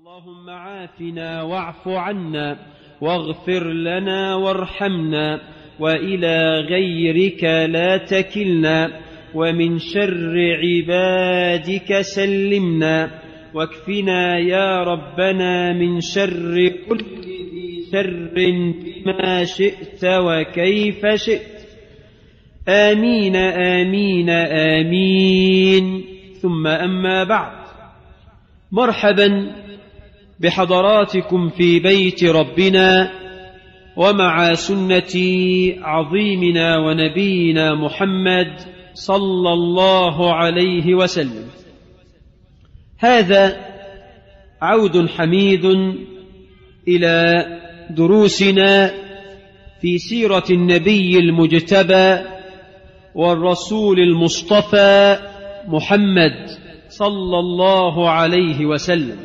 اللهم عافنا واعف عنا واغفر لنا وارحمنا وإلى غيرك لا تكلنا ومن شر عبادك سلمنا واكفنا يا ربنا من شر كل ذي شر بما شئت وكيف شئت. آمين آمين آمين. ثم أما بعد، مرحبا بحضراتكم في بيت ربنا ومع سنة عظيمنا ونبينا محمد صلى الله عليه وسلم. هذا عود حميد إلى دروسنا في سيرة النبي المجتبى والرسول المصطفى محمد صلى الله عليه وسلم.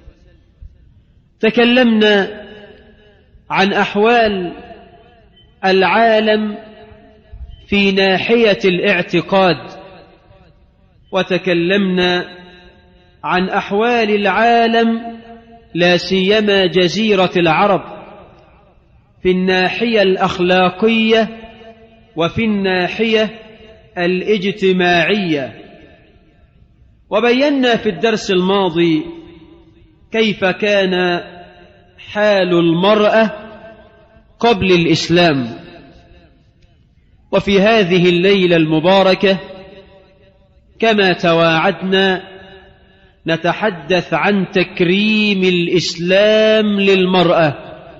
تكلمنا عن أحوال العالم في ناحية الاعتقاد، وتكلمنا عن أحوال العالم لا سيما جزيرة العرب في الناحية الأخلاقية وفي الناحية الاجتماعية. وبينا في الدرس الماضي كيف كان حال المرأة قبل الإسلام. وفي هذه الليلة المباركة كما تواعدنا نتحدث عن تكريم الإسلام للمرأة،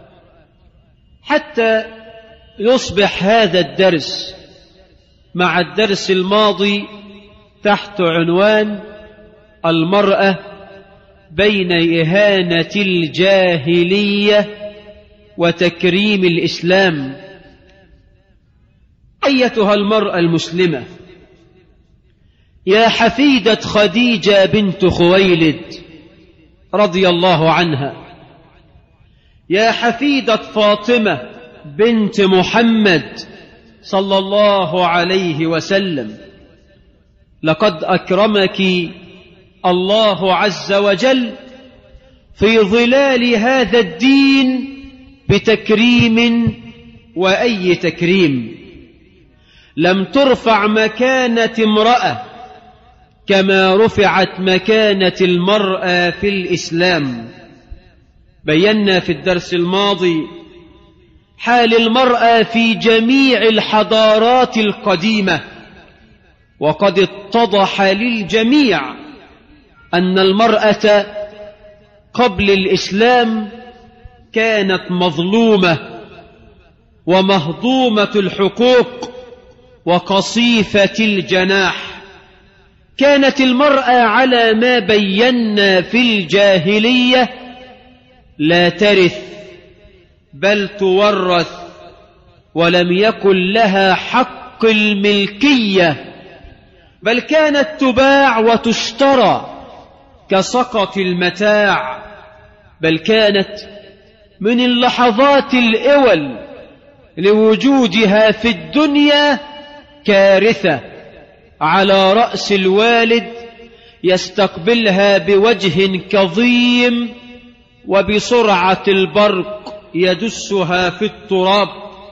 حتى يصبح هذا الدرس مع الدرس الماضي تحت عنوان المرأة بين إهانة الجاهلية وتكريم الإسلام. أيتها المرأة المسلمة، يا حفيدة خديجة بنت خويلد رضي الله عنها، يا حفيدة فاطمة بنت محمد صلى الله عليه وسلم، لقد أكرمك الله عز وجل في ظلال هذا الدين بتكريم، وأي تكريم. لم ترفع مكانة امرأة كما رفعت مكانة المرأة في الإسلام. بينا في الدرس الماضي حال المرأة في جميع الحضارات القديمة، وقد اتضح للجميع أن المرأة قبل الإسلام كانت مظلومة ومهضومة الحقوق وقصيفة الجناح. كانت المرأة على ما بينا في الجاهلية لا ترث بل تورث، ولم يكن لها حق الملكية، بل كانت تباع وتشترى كسقط المتاع، بل كانت من اللحظات الأول لوجودها في الدنيا كارثة على رأس الوالد يستقبلها بوجه كظيم وبسرعة البرق يدسها في التراب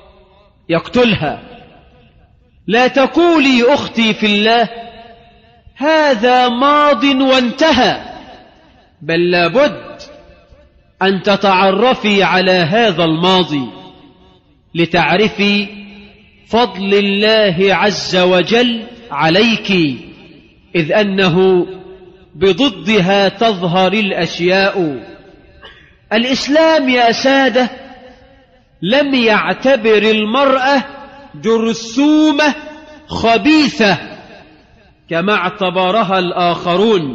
يقتلها. لا تقولي أختي في الله هذا ماض وانتهى، بل لابد أن تتعرفي على هذا الماضي لتعرفي فضل الله عز وجل عليك، إذ أنه بضدها تظهر الأشياء. الإسلام يا سادة لم يعتبر المرأة جرثومة خبيثة كما اعتبرها الآخرون،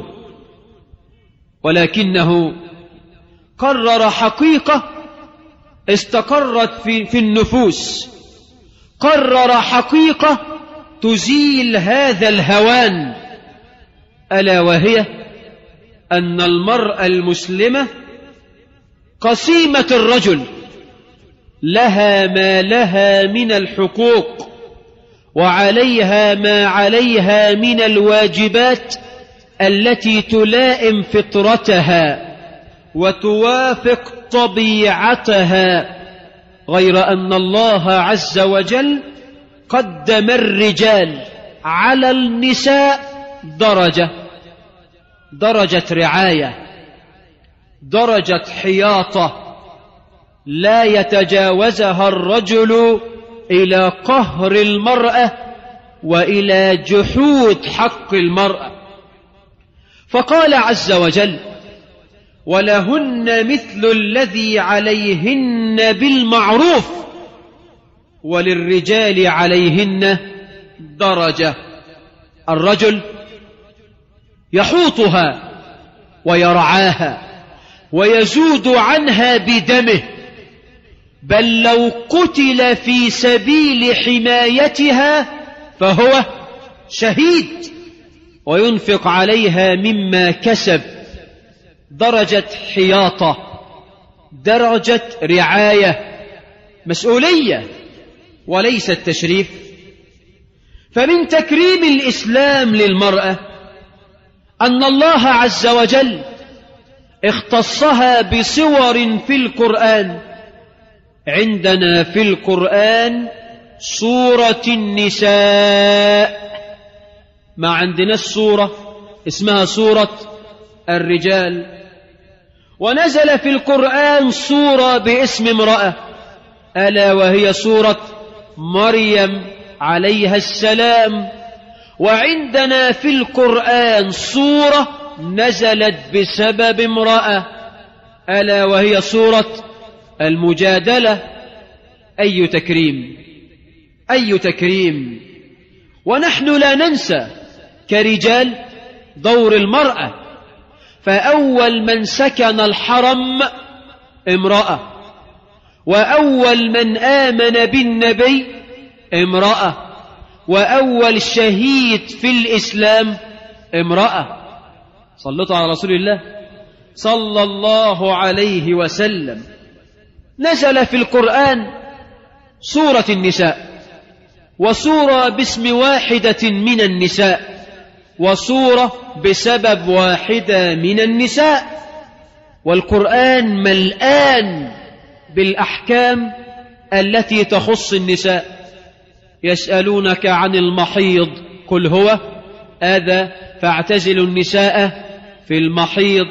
ولكنه قرر حقيقة استقرت في النفوس، قرر حقيقة تزيل هذا الهوان، ألا وهي أن المرأة المسلمة قسيمة الرجل، لها ما لها من الحقوق وعليها ما عليها من الواجبات التي تلائم فطرتها وتوافق طبيعتها، غير أن الله عز وجل قدم الرجال على النساء درجة رعاية، درجة حياطة لا يتجاوزها الرجل إلى قهر المرأة وإلى جحود حق المرأة. فقال عز وجل: ولهن مثل الذي عليهن بالمعروف وللرجال عليهن درجة. الرجل يحوطها ويرعاها ويزود عنها بدمه، بل لو قتل في سبيل حمايتها فهو شهيد، وينفق عليها مما كسب. درجة حياطة، درجة رعاية، مسؤولية وليس التشريف. فمن تكريم الإسلام للمرأة أن الله عز وجل اختصها بصور في القرآن. عندنا في القرآن سورة النساء، ما عندنا السورة اسمها سورة الرجال. ونزل في القرآن سورة باسم امرأة، ألا وهي سورة مريم عليها السلام. وعندنا في القرآن سورة نزلت بسبب امرأة، ألا وهي سورة المجادلة. أي تكريم، أي تكريم. ونحن لا ننسى كرجال دور المرأة، فأول من سكن الحرم امرأة، وأول من آمن بالنبي امرأة، وأول شهيد في الإسلام امرأة. صلوا على رسول الله صلى الله عليه وسلم. نزل في القرآن سورة النساء، وسورة باسم واحدة من النساء، وسورة بسبب واحدة من النساء. والقرآن ملآن بالأحكام التي تخص النساء. يسألونك عن المحيض قل هو أذى فاعتزلوا النساء في المحيض،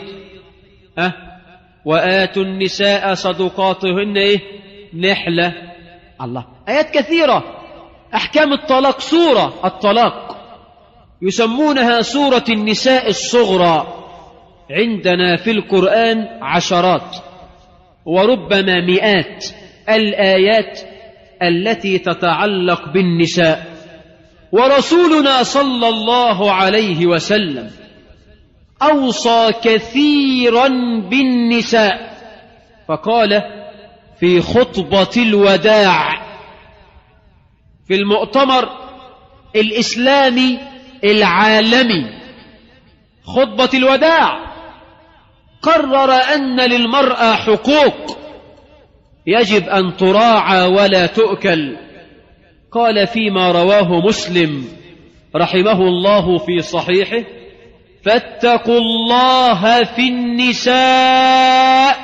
وآتوا النساء صدقاتهن نحلة. الله، آيات كثيرة. أحكام الطلاق، سورة الطلاق يسمونها سورة النساء الصغرى. عندنا في القرآن عشرات وربما مئات الآيات التي تتعلق بالنساء. ورسولنا صلى الله عليه وسلم أوصى كثيرا بالنساء، فقال في خطبة الوداع في المؤتمر الإسلامي العالمي، خطبة الوداع، قرر أن للمرأة حقوق يجب أن تراعى ولا تؤكل. قال فيما رواه مسلم رحمه الله في صحيحه: فاتقوا الله في النساء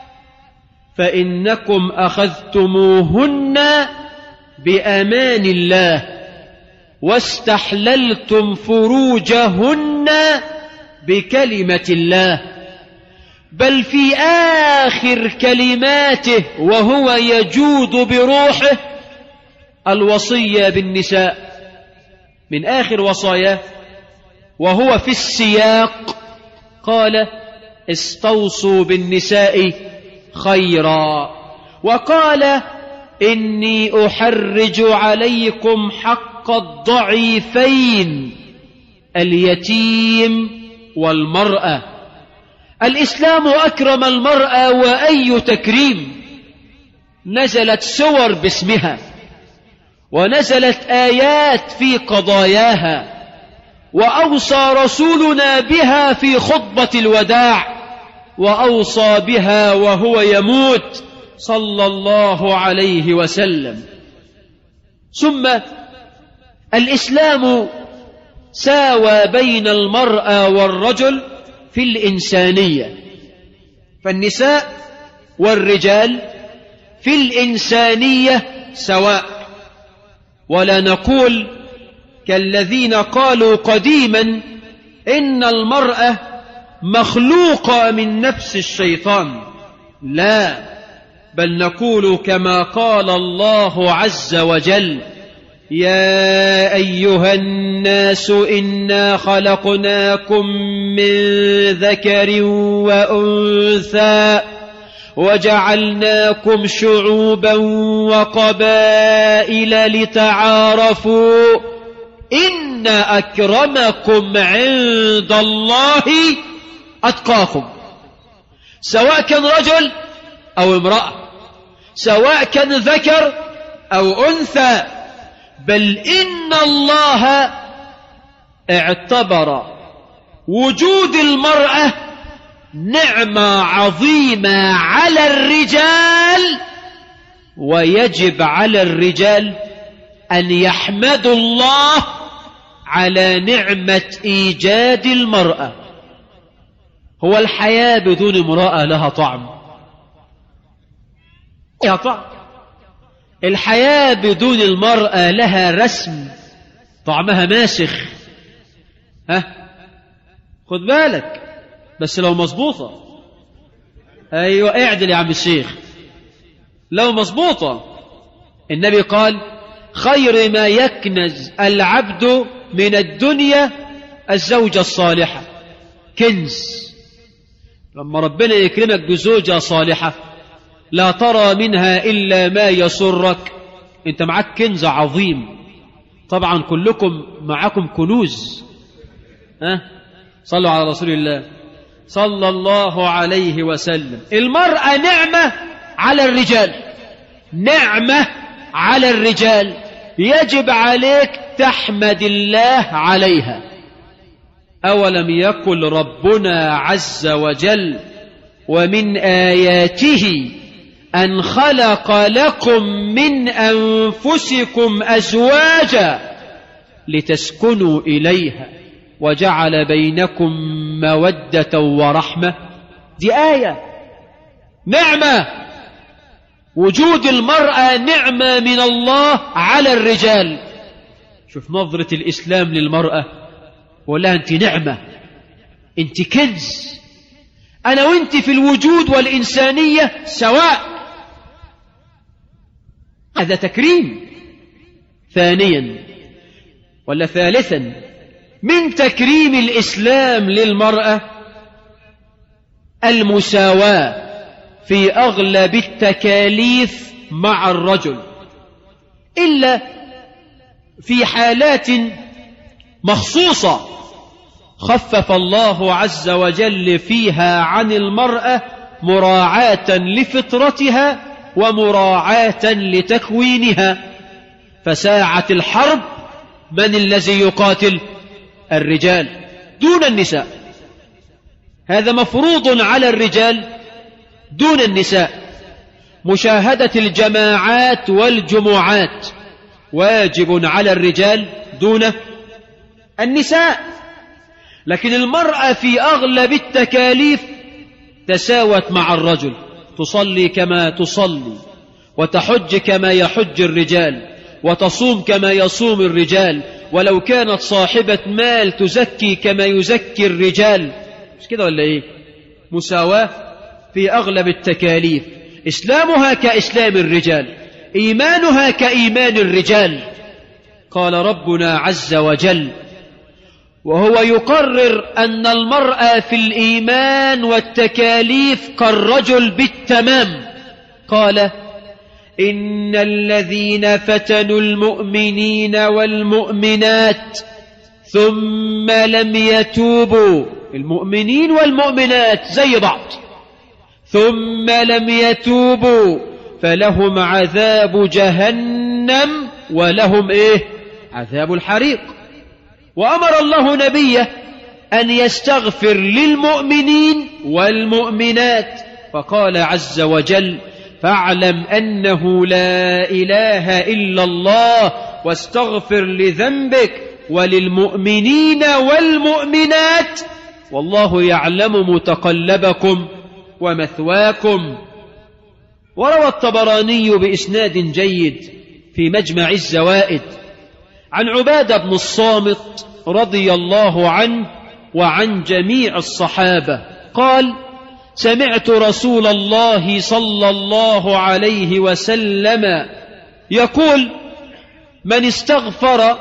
فإنكم أخذتموهن بأمان الله واستحللتم فروجهن بكلمة الله. بل في آخر كلماته وهو يجود بروحه الوصية بالنساء، من آخر وصاياه وهو في السياق قال: استوصوا بالنساء خيرا. وقال: إني أحرج عليكم حق الضعيفين اليتيم والمرأة. الإسلام أكرم المرأة، وأي تكريم. نزلت سور باسمها، ونزلت آيات في قضاياها، وأوصى رسولنا بها في خطبة الوداع، وأوصى بها وهو يموت صلى الله عليه وسلم. ثم الإسلام ساوى بين المرأة والرجل في الإنسانية، فالنساء والرجال في الإنسانية سواء، ولا نقول كالذين قالوا قديما إن المرأة مخلوقة من نفس الشيطان، لا، بل نقول كما قال الله عز وجل: يا أيها الناس إنا خلقناكم من ذكر وأنثى وجعلناكم شعوبا وقبائل لتعارفوا إن أكرمكم عند الله أتقاكم. سواء كان رجل أو امرأة، سواء كان ذكر أو أنثى، بل إن الله اعتبر وجود المرأة نعمة عظيمة على الرجال، ويجب على الرجال أن يحمدوا الله على نعمة إيجاد المرأة. هو الحياة بدون امرأة لها طعم؟ لها طعم. الحياة بدون المرأة لها رسم طعمها ماسخ. خد بالك بس لو مظبوطة. أيوة اعدل يا عم الشيخ، لو مظبوطة. النبي قال: خير ما يكنز العبد من الدنيا الزوجة الصالحة. كنز. لما ربنا يكرمك بزوجة صالحة لا ترى منها إلا ما يسرك، انت معك كنز عظيم. طبعا كلكم معكم كنوز. صلوا على رسول الله صلى الله عليه وسلم. المرأة نعمة على الرجال، نعمة على الرجال، يجب عليك تحمد الله عليها. أولم يقل ربنا عز وجل: ومن آياته أن خلق لكم من أنفسكم أزواجا لتسكنوا إليها وجعل بينكم مودة ورحمة. دي آية، نعمة. وجود المرأة نعمة من الله على الرجال. شوف نظرة الإسلام للمرأة، ولا أنت نعمة، أنت كنز. أنا وأنت في الوجود والإنسانية سواء. هذا تكريم. ثانيا ولا ثالثا من تكريم الإسلام للمرأة المساواة في أغلب التكاليف مع الرجل، إلا في حالات مخصوصة خفف الله عز وجل فيها عن المرأة مراعاة لفطرتها ومراعاة لتكوينها. فساعة الحرب من الذي يقاتل؟ الرجال دون النساء. هذا مفروض على الرجال دون النساء. مشاهدة الجماعات والجمعات واجب على الرجال دون النساء. لكن المرأة في أغلب التكاليف تساوت مع الرجل، تصلي كما تصلي، وتحج كما يحج الرجال، وتصوم كما يصوم الرجال، ولو كانت صاحبة مال تزكي كما يزكي الرجال. مش كده ولا ايه؟ مساواة في أغلب التكاليف. إسلامها كإسلام الرجال، إيمانها كإيمان الرجال. قال ربنا عز وجل وهو يقرر أن المرأة في الإيمان والتكاليف كالرجل بالتمام، قال إن الذين فتنوا المؤمنين والمؤمنات ثم لم يتوبوا، المؤمنين والمؤمنات زي بعض، ثم لم يتوبوا فلهم عذاب جهنم ولهم عذاب الحريق. وأمر الله نبيه أن يستغفر للمؤمنين والمؤمنات، فقال عز وجل فاعلم أنه لا إله إلا الله واستغفر لذنبك وللمؤمنين والمؤمنات والله يعلم متقلبكم ومثواكم. وروى الطبراني بإسناد جيد في مجمع الزوائد عن عبادة بن الصامت رضي الله عنه وعن جميع الصحابة قال: سمعت رسول الله صلى الله عليه وسلم يقول: من استغفر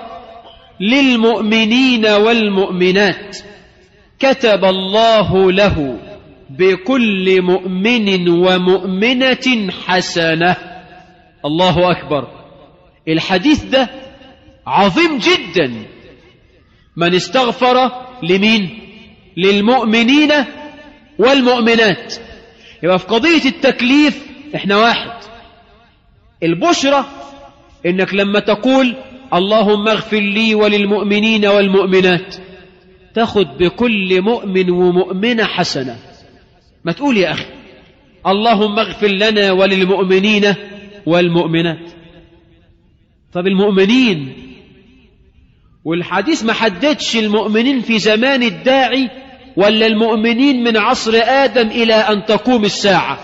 للمؤمنين والمؤمنات كتب الله له بكل مؤمن ومؤمنة حسنة. الله أكبر. الحديث ده عظيم جدا. من استغفر لمين؟ للمؤمنين والمؤمنات. يبقى في قضية التكليف احنا واحد. البشرة انك لما تقول اللهم اغفر لي وللمؤمنين والمؤمنات تاخد بكل مؤمن ومؤمنة حسنة. ما تقول يا أخي اللهم اغفر لنا وللمؤمنين والمؤمنات. طب المؤمنين، والحديث ما حددش المؤمنين في زمان الداعي ولا المؤمنين من عصر آدم إلى أن تقوم الساعة.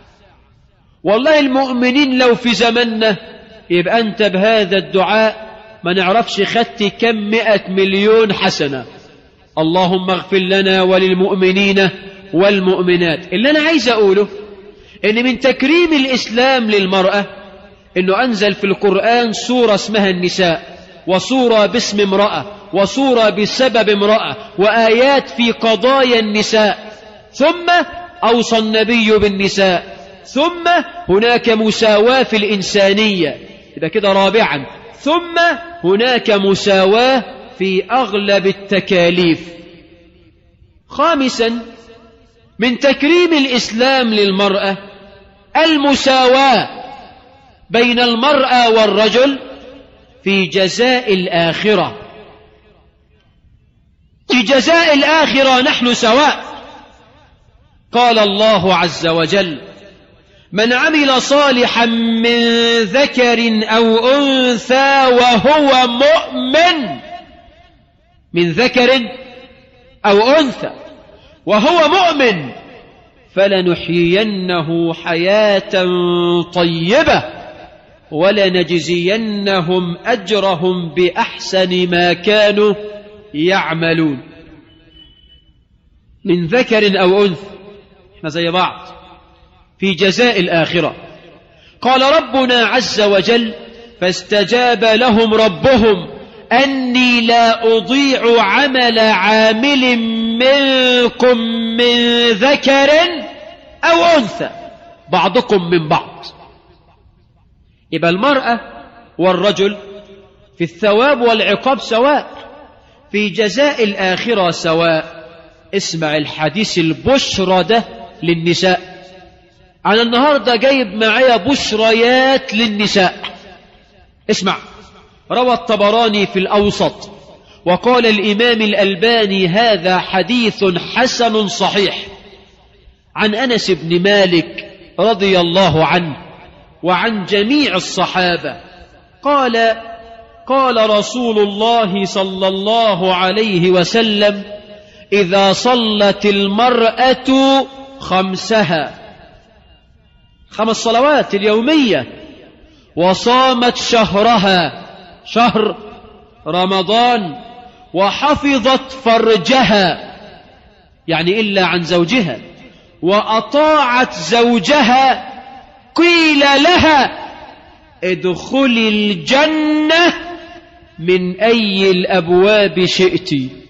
والله المؤمنين لو في زمننا يبقى أنت بهذا الدعاء ما نعرفش خدت كم 100 مليون حسنة. اللهم اغفر لنا وللمؤمنين والمؤمنات. اللي أنا عايز أقوله إن من تكريم الإسلام للمرأة إنه أنزل في القرآن سورة اسمها النساء، وسورة باسم امرأة، وسورة بسبب امرأة، وآيات في قضايا النساء، ثم أوصى النبي بالنساء، ثم هناك مساواة في الإنسانية. إذا كده رابعا، ثم هناك مساواة في أغلب التكاليف. خامسا، من تكريم الإسلام للمرأة المساواة بين المرأة والرجل في جزاء الآخرة. في جزاء الآخرة نحن سواء. قال الله عز وجل: من عمل صالحا من ذكر أو أنثى وهو مؤمن، من ذكر أو أنثى وهو مؤمن، فلنحيينه حياة طيبة ولنجزينهم أجرهم بأحسن ما كانوا يعملون. من ذكر أو أنثى، احنا زي بعض في جزاء الآخرة. قال ربنا عز وجل: فاستجاب لهم ربهم أني لا أضيع عمل عامل منكم من ذكر أو أنثى بعضكم من بعض. يبقى المرأة والرجل في الثواب والعقاب سواء، في جزاء الآخرة سواء. اسمع الحديث البشرى ده للنساء. أنا النهاردة جايب معايا بشريات للنساء. اسمع. روى الطبراني في الأوسط وقال الإمام الألباني هذا حديث حسن صحيح عن أنس بن مالك رضي الله عنه وعن جميع الصحابة قال: قال رسول الله صلى الله عليه وسلم: إذا صلت المرأة خمسها، 5 صلوات اليومية، وصامت شهرها، شهر رمضان، وحفظت فرجها يعني إلا عن زوجها، وأطاعت زوجها، قيل لها: ادخلي الجنة من أي الأبواب شئت.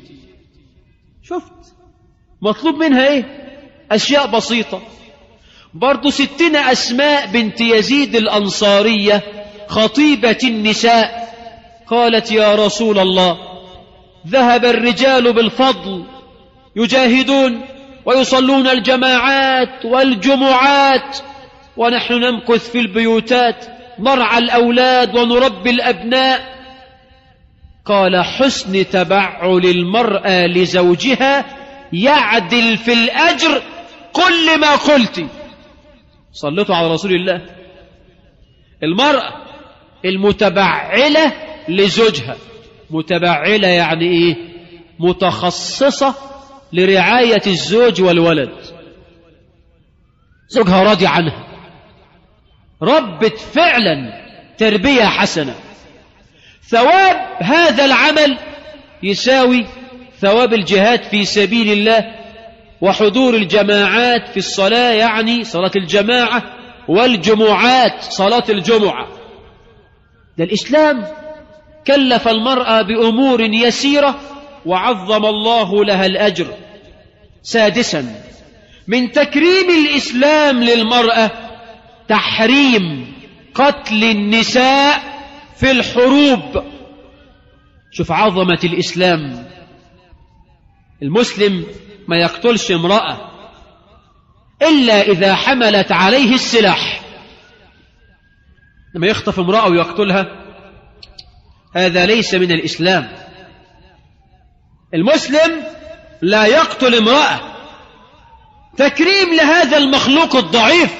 شفت مطلوب منها إيه؟ أشياء بسيطة. برضو 60 أسماء بنت يزيد الأنصارية خطيبة النساء قالت: يا رسول الله، ذهب الرجال بالفضل يجاهدون ويصلون الجماعات والجمعات، ونحن نمكث في البيوتات نرعى الأولاد ونربي الأبناء. قال: حسن تبعل المرأة لزوجها يعدل في الأجر كل ما قلت. صلتوا على رسول الله. المرأة المتبعلة لزوجها، متبعلة يعني إيه؟ متخصصة لرعاية الزوج والولد. زوجها راضي عنها، ربت فعلا تربية حسنة، ثواب هذا العمل يساوي ثواب الجهاد في سبيل الله وحضور الجماعات في الصلاة، يعني صلاة الجماعة، والجمعات صلاة الجمعة. ده الإسلام كلف المرأة بأمور يسيرة وعظم الله لها الأجر. سادسا، من تكريم الإسلام للمرأة تحريم قتل النساء في الحروب. شوف عظمة الإسلام، المسلم ما يقتلش امرأة إلا إذا حملت عليه السلاح. لما يخطف امرأة ويقتلها هذا ليس من الإسلام. المسلم لا يقتل امرأة، تكريم لهذا المخلوق الضعيف.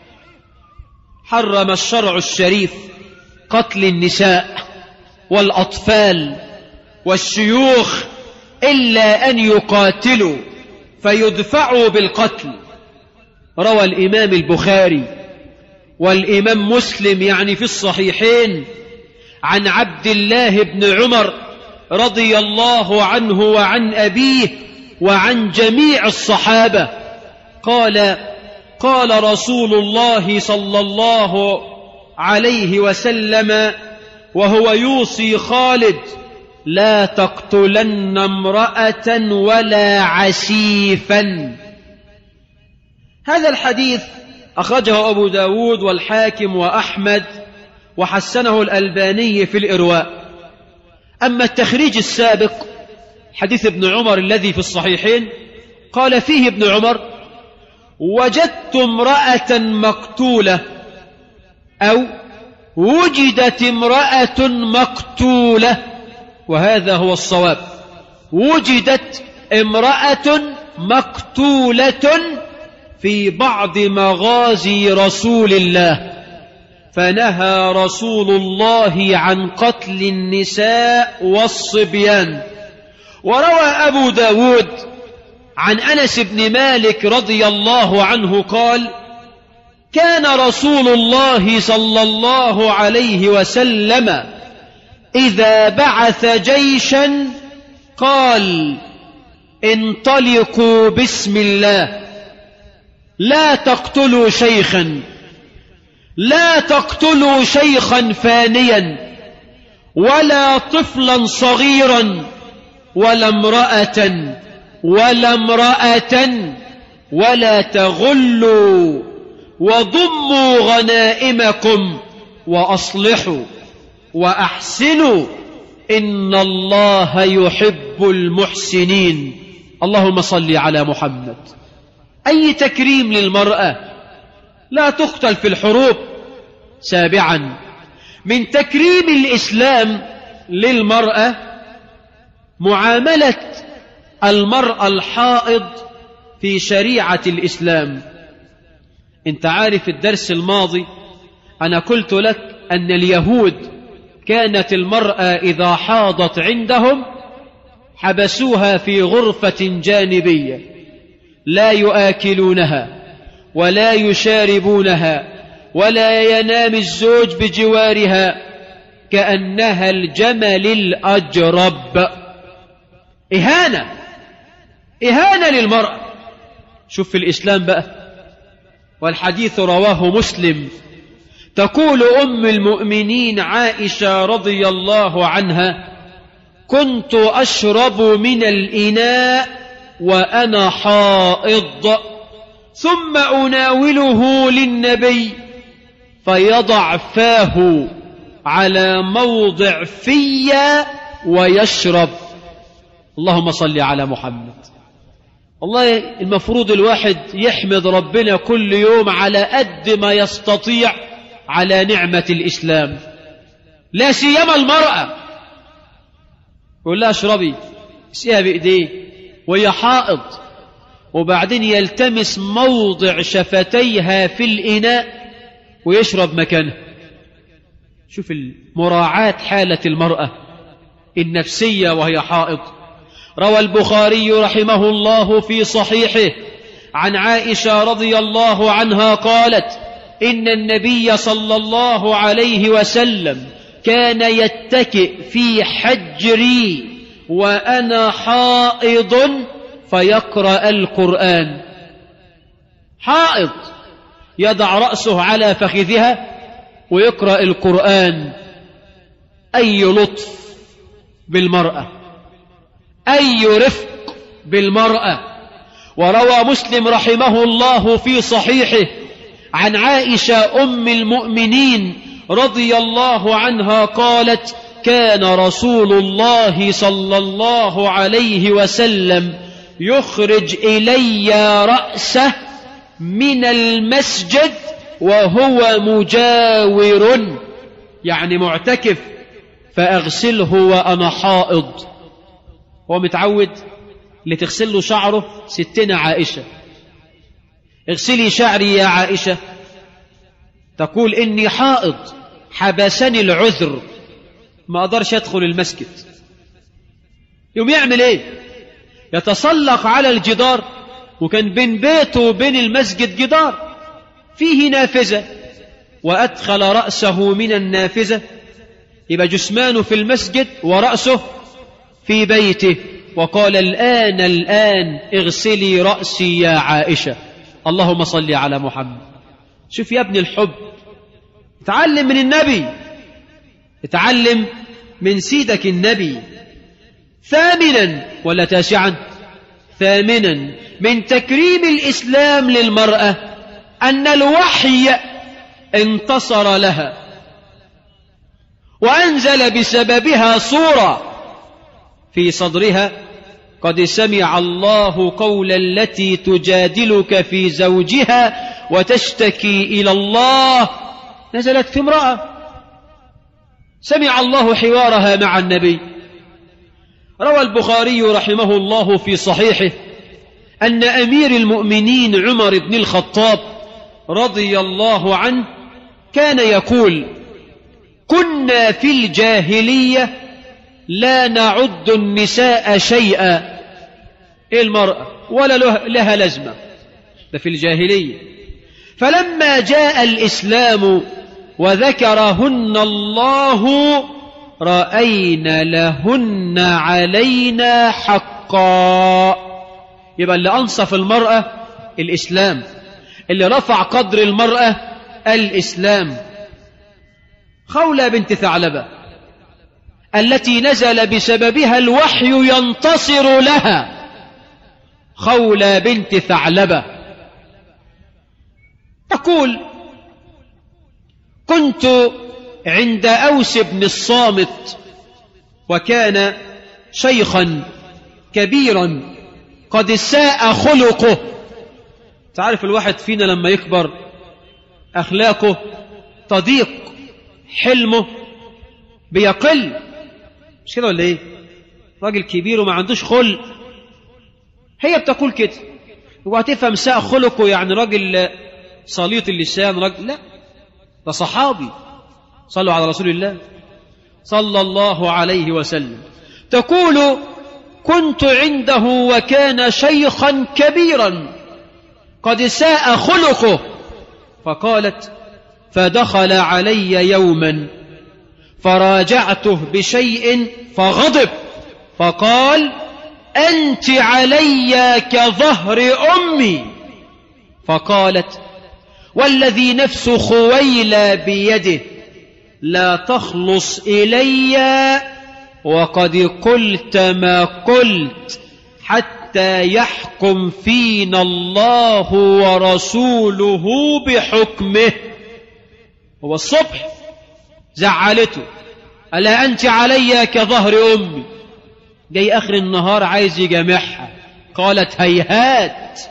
حرم الشرع الشريف قتل النساء والأطفال والشيوخ إلا أن يقاتلوا فيدفعوا بالقتل. روى الإمام البخاري والإمام مسلم يعني في الصحيحين عن عبد الله بن عمر رضي الله عنه وعن أبيه وعن جميع الصحابة قال: قال رسول الله صلى الله عليه وسلم وهو يوصي خالد: لا تقتلن امرأة ولا عسيفا. هذا الحديث أخرجه أبو داود والحاكم وأحمد وحسنه الألباني في الإرواء. أما التخريج السابق حديث ابن عمر الذي في الصحيحين قال فيه ابن عمر: وجدت امرأة مقتولة أو وجدت امرأة مقتولة، وهذا هو الصواب. وجدت امرأة مقتولة في بعض مغازي رسول الله، فنهى رسول الله عن قتل النساء والصبيان. وروى أبو داود عن أنس بن مالك رضي الله عنه قال: كان رسول الله صلى الله عليه وسلم إذا بعث جيشا قال: انطلقوا بسم الله، لا تقتلوا شيخا، لا تقتلوا شيخا فانيا ولا طفلا صغيرا ولا امرأة ولا تغلوا وضموا غنائمكم وأصلحوا وأحسنوا إن الله يحب المحسنين. اللهم صل على محمد. أي تكريم للمرأة، لا تقتل في الحروب. سابعا، من تكريم الإسلام للمرأة معاملة المرأة الحائض في شريعة الإسلام. انت عارف الدرس الماضي أنا قلت لك أن اليهود كانت المرأة إذا حاضت عندهم حبسوها في غرفة جانبية، لا يؤكلونها ولا يشاربونها ولا ينام الزوج بجوارها، كأنها الجمل الأجرب. إهانة للمرأة. شوف في الإسلام بقى، والحديث رواه مسلم، تقول أم المؤمنين عائشة رضي الله عنها: كنت أشرب من الإناء وأنا حائض ثم أناوله للنبي فيضع فاه على موضع في ويشرب. اللهم صل على محمد. والله المفروض الواحد يحمد ربنا كل يوم على قد ما يستطيع على نعمة الإسلام، لا سيما المرأة. يقول لها اشربي، اسقيها بإيديه وهي حائض، وبعدين يلتمس موضع شفتيها في الإناء ويشرب مكانها. شوف المراعاة حالة المرأة النفسية وهي حائض. روى البخاري رحمه الله في صحيحه عن عائشة رضي الله عنها قالت إن النبي صلى الله عليه وسلم كان يتكئ في حجري وأنا حائض فيقرأ القرآن. حائض يضع رأسه على فخذها ويقرأ القرآن. أي لطف بالمرأة، أي رفق بالمرأة. وروى مسلم رحمه الله في صحيحه عن عائشة أم المؤمنين رضي الله عنها قالت كان رسول الله صلى الله عليه وسلم يخرج إلي رأسه من المسجد وهو مجاور، يعني معتكف، فأغسله وأنا حائض. هو متعود لتغسل له شعره ستنا عائشة، اغسلي شعري يا عائشة، تقول إني حائض حبسني العذر ما أقدرش أدخل المسجد. يوم يعمل إيه؟ يتسلق على الجدار، وكان بين بيته وبين المسجد جدار فيه نافذة، وأدخل رأسه من النافذة، يبقى جسمانه في المسجد ورأسه في بيته، وقال الآن اغسلي رأسي يا عائشة. اللهم صل على محمد. شوف يا ابن الحب، اتعلم من النبي، اتعلم من سيدك النبي. ثامنا ولا تاسعا؟ ثامنا من تكريم الإسلام للمرأة أن الوحي انتصر لها وأنزل بسببها سورة في صدرها قد سمع الله قول التي تجادلك في زوجها وتشتكي إلى الله. نزلت في امرأة سمع الله حوارها مع النبي. روى البخاري رحمه الله في صحيحه أن أمير المؤمنين عمر بن الخطاب رضي الله عنه كان يقول كنا في الجاهلية لا نعد النساء شيئا، المرأة ولا لها لازمة، ده في الجاهلية. فلما جاء الإسلام وذكرهن الله رأينا لهن علينا حقا. يبقى اللي أنصف المرأة الإسلام، اللي رفع قدر المرأة الإسلام. خولة بنت ثعلبة التي نزل بسببها الوحي ينتصر لها، خولة بنت ثعلبة تقول كنت عند أوس بن الصامت وكان شيخا كبيرا قد ساء خلقه. تعرف الواحد فينا لما يكبر أخلاقه تضيق، حلمه بيقل، مش كده ولا ايه؟ راجل كبير وما عندوش خلق، هي بتقول كده. وهتفهم ساء خلقه يعني راجل صليط اللسان، راجل لا، ده صحابي. صلوا على رسول الله صلى الله عليه وسلم. تقول كنت عنده وكان شيخا كبيرا قد ساء خلقه. فقالت فدخل علي يوما فراجعته بشيء فغضب فقال أنت علي كظهر أمي. فقالت والذي نفس خويلى بيده لا تخلص إلي وقد قلت ما قلت حتى يحكم فينا الله ورسوله بحكمه. هو الصبح زعلته، ألا أنت علي كظهر أمي، جاي آخر النهار عايز يجامعها. قالت هيهات،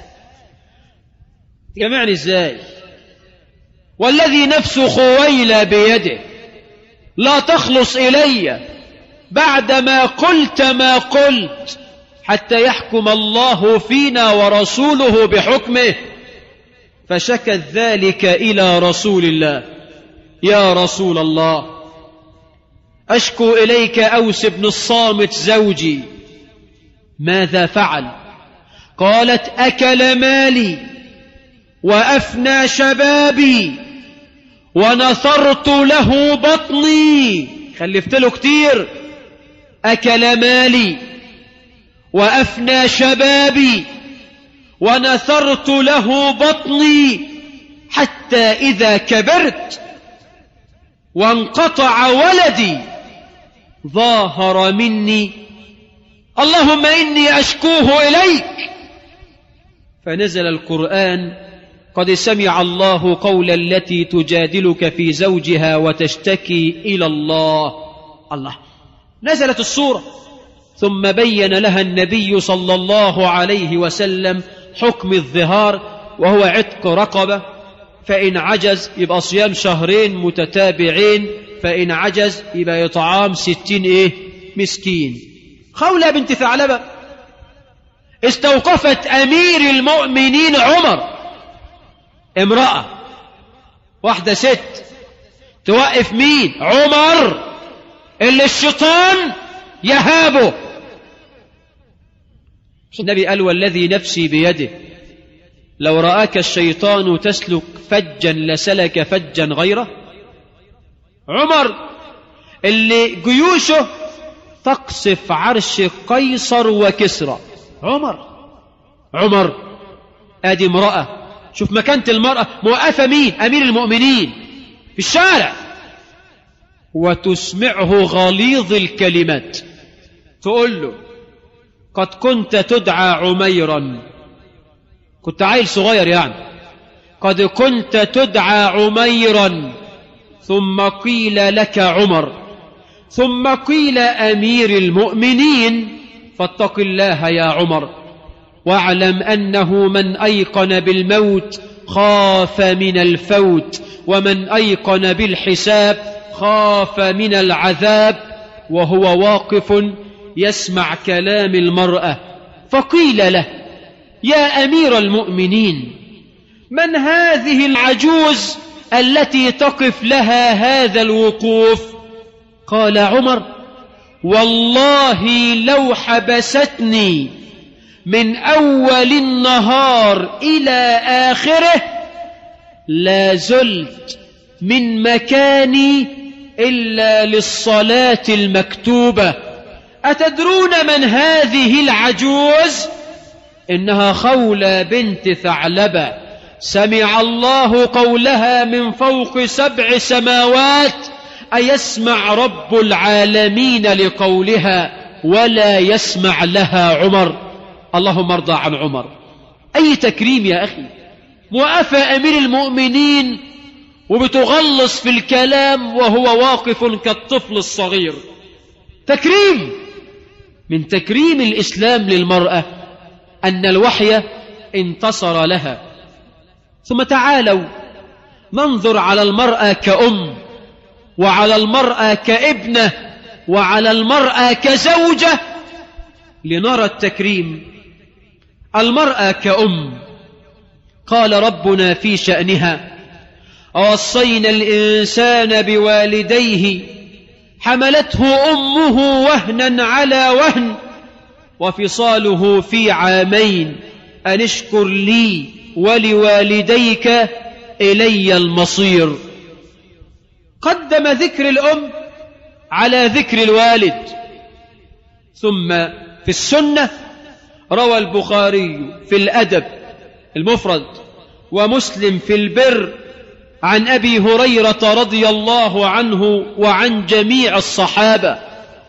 جمعني ازاي؟ والذي نفس خويلى بيده لا تخلص إلي بعدما قلت ما قلت حتى يحكم الله فينا ورسوله بحكمه. فشكت ذلك إلى رسول الله، يا رسول الله أشكو إليك أوس بن الصامت زوجي، ماذا فعل؟ قالت أكل مالي وأفنى شبابي ونثرت له بطني، خلفت له كتير، أكل مالي وأفنى شبابي ونثرت له بطني حتى إذا كبرت وانقطع ولدي ظاهر مني اللهم إني أشكوه إليك. فنزل القرآن قد سمع الله قول التي تجادلك في زوجها وتشتكي إلى الله. الله، نزلت السورة ثم بين لها النبي صلى الله عليه وسلم حكم الظهار، وهو عتق رقبة، فإن عجز يبقى صيام شهرين متتابعين، فإن عجز يبقى إطعام 60 مسكين. خولة بنت ثعلبة استوقفت أمير المؤمنين عمر، امرأة واحدة ست توقف مين؟ عمر اللي الشيطان يهابه. النبي قال والذي نفسي بيده لو رآك الشيطان تسلك فجا لسلك فجا غيره. عمر اللي جيوشه تقصف عرش قيصر وكسرى. عمر ادي امرأة، شوف مكانة المرأة، موقفة مين؟ أمير المؤمنين في الشارع، وتسمعه غليظ الكلمات، تقول له قد كنت تدعى عميرا، كنت عيل صغير يعني، قد كنت تدعى عميرا ثم قيل لك عمر ثم قيل أمير المؤمنين، فاتق الله يا عمر واعلم أنه من أيقن بالموت خاف من الفوت، ومن أيقن بالحساب خاف من العذاب، وهو واقف يسمع كلام المرأة. فقيل له يا أمير المؤمنين من هذه العجوز التي تقف لها هذا الوقوف؟ قال عمر والله لو حبستني من أول النهار إلى آخره لا زلت من مكاني إلا للصلاة المكتوبة. أتدرون من هذه العجوز؟ إنها خولة بنت ثعلبة، سمع الله قولها من فوق 7 سماوات، أيسمع رب العالمين لقولها ولا يسمع لها عمر؟ اللهم ارضى عن عمر. أي تكريم يا أخي، موقفة أمير المؤمنين وبتغلص في الكلام وهو واقف كالطفل الصغير. تكريم. من تكريم الإسلام للمرأة أن الوحي انتصر لها. ثم تعالوا ننظر على المرأة كأم، وعلى المرأة كابنة، وعلى المرأة كزوجة، لنرى التكريم. المرأة كأم، قال ربنا في شأنها ووصينا الإنسان بوالديه حملته أمه وهنا على وهن وفصاله في 2 عام أن اشكر لي ولوالديك إلي المصير. قدم ذكر الأم على ذكر الوالد. ثم في السنة روى البخاري في الأدب المفرد ومسلم في البر عن أبي هريرة رضي الله عنه وعن جميع الصحابة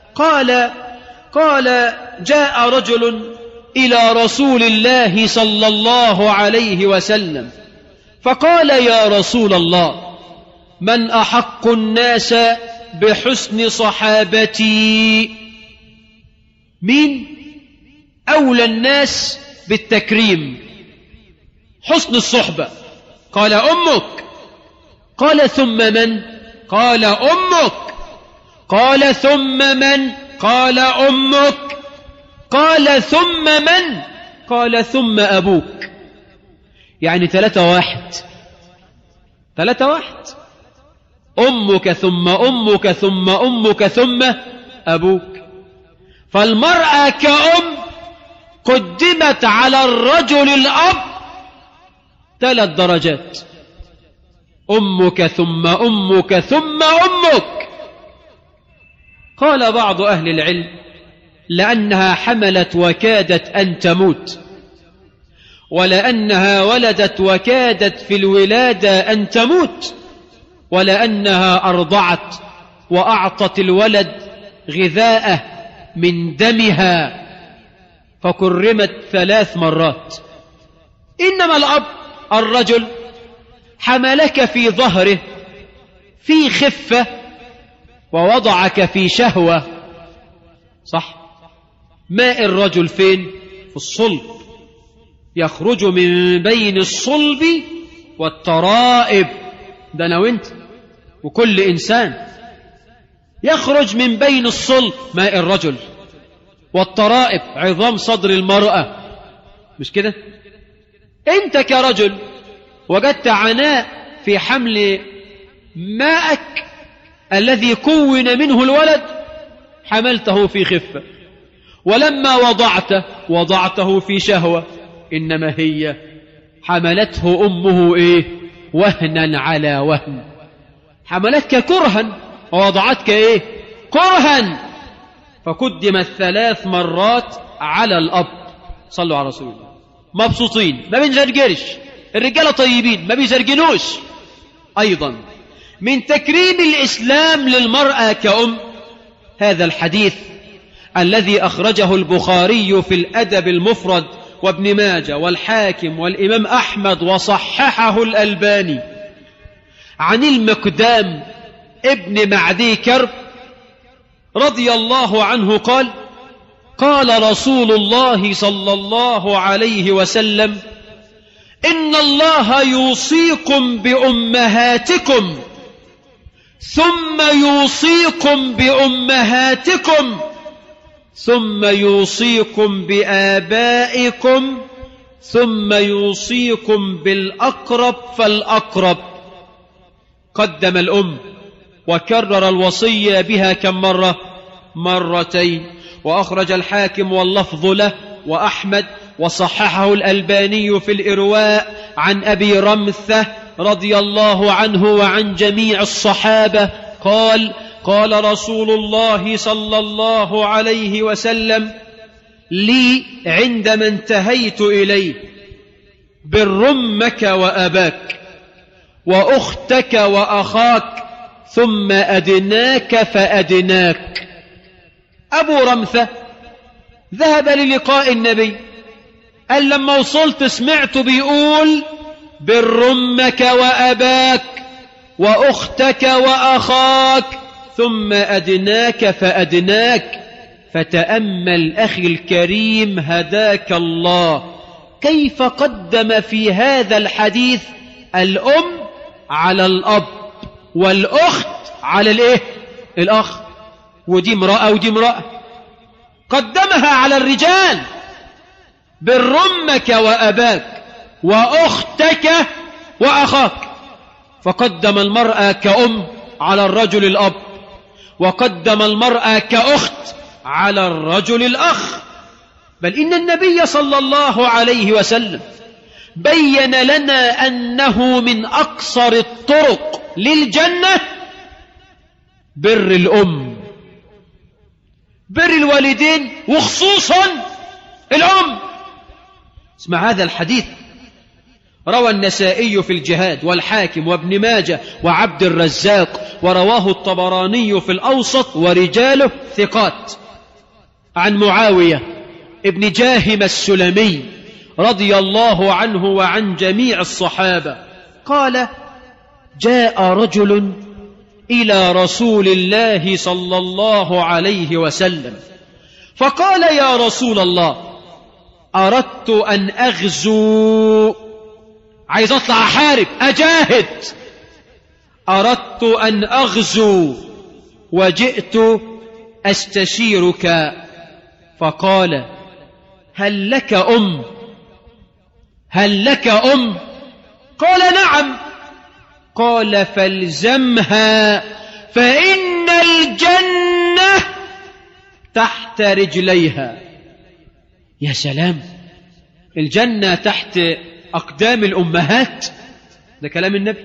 قال جاء رجل إلى رسول الله صلى الله عليه وسلم فقال يا رسول الله من أحق الناس بحسن صحابتي؟ مين أولى الناس بالتكريم حسن الصحبة؟ قال أمك. قال ثم من؟ قال أمك. قال ثم من؟ قال أمك. قال ثم من؟ قال ثم أبوك. يعني 3-1. أمك ثم أمك ثم أمك ثم أبوك. فالمرأة كأم قدمت على الرجل الأب 3 درجات: أمك ثم أمك ثم أمك. قال بعض أهل العلم: لأنها حملت وكادت أن تموت، ولأنها ولدت وكادت في الولادة أن تموت، ولأنها أرضعت وأعطت الولد غذاءه من دمها، فكرمت 3 مرات. إنما الأب الرجل حملك في ظهره في خفة ووضعك في شهوة، صح؟ ماء الرجل فين؟ في الصلب، يخرج من بين الصلب والترائب. ده أنا وانت وكل إنسان يخرج من بين الصلب ماء الرجل، والترائب عظام صدر المرأة، مش كده؟ انت كرجل وجدت عناء في حمل ماءك الذي كون منه الولد، حملته في خفة، ولما وضعته في شهوة، إنما هي حملته أمه إيه؟ وهنا على وهن، حملتك كرها ووضعتك إيه؟ كرها، فقدمت 3 مرات على الأب. صلوا على رسول الله. مبسوطين، ما بنزرجرش، الرجالة طيبين ما بيزرجنوش. أيضا من تكريم الإسلام للمرأة كأم هذا الحديث الذي أخرجه البخاري في الأدب المفرد وابن ماجه والحاكم والإمام أحمد وصححه الألباني، عن المقدام ابن معدي كرب رضي الله عنه قال: قال رسول الله صلى الله عليه وسلم: إن الله يوصيكم بأمهاتكم ثم يوصيكم بأمهاتكم ثم يوصيكم بآبائكم ثم يوصيكم بالأقرب فالأقرب. قدم الأم وكرر الوصية بها كم مرة؟ 2 مرة. وأخرج الحاكم واللفظ له وأحمد، وصححه الألباني في الإرواء عن أبي رمثة رضي الله عنه وعن جميع الصحابة قال: قال رسول الله صلى الله عليه وسلم لي عندما انتهيت إليه: بر أمك وأباك وأختك وأخاك ثم أدناك فأدناك. أبو رمثة ذهب للقاء النبي، قال لما وصلت سمعته بيقول: بر أمك وأباك وأختك وأخاك ثم أدناك فأدناك. فتأمل أخي الكريم هداك الله كيف قدم في هذا الحديث الأم على الأب والأخت على الإيه؟ الأخ. ودي امرأة ودي امرأة، قدمها على الرجال: بر أمك وأباك وأختك وأخاك. فقدم المرأة كأم على الرجل الأب، وقدم المرأة كأخت على الرجل الأخ. بل إن النبي صلى الله عليه وسلم بين لنا أنه من أقصر الطرق للجنة بر الأم، بر الوالدين وخصوصا الأم. اسمع هذا الحديث، روى النسائي في الجهاد والحاكم وابن ماجه وعبد الرزاق، ورواه الطبراني في الأوسط ورجاله ثقات، عن معاوية ابن جاهم السلمي رضي الله عنه وعن جميع الصحابة قال: جاء رجل إلى رسول الله صلى الله عليه وسلم فقال: يا رسول الله، أردت أن أغزو، عايز أطلع أحارب أجاهد، أردت أن أغزو وجئت أستشيرك. فقال: هل لك أم؟ هل لك أم؟ قال: نعم. قال: فالزمها فإن الجنة تحت رجليها. يا سلام، الجنة تحت أقدام الأمهات، ده كلام النبي.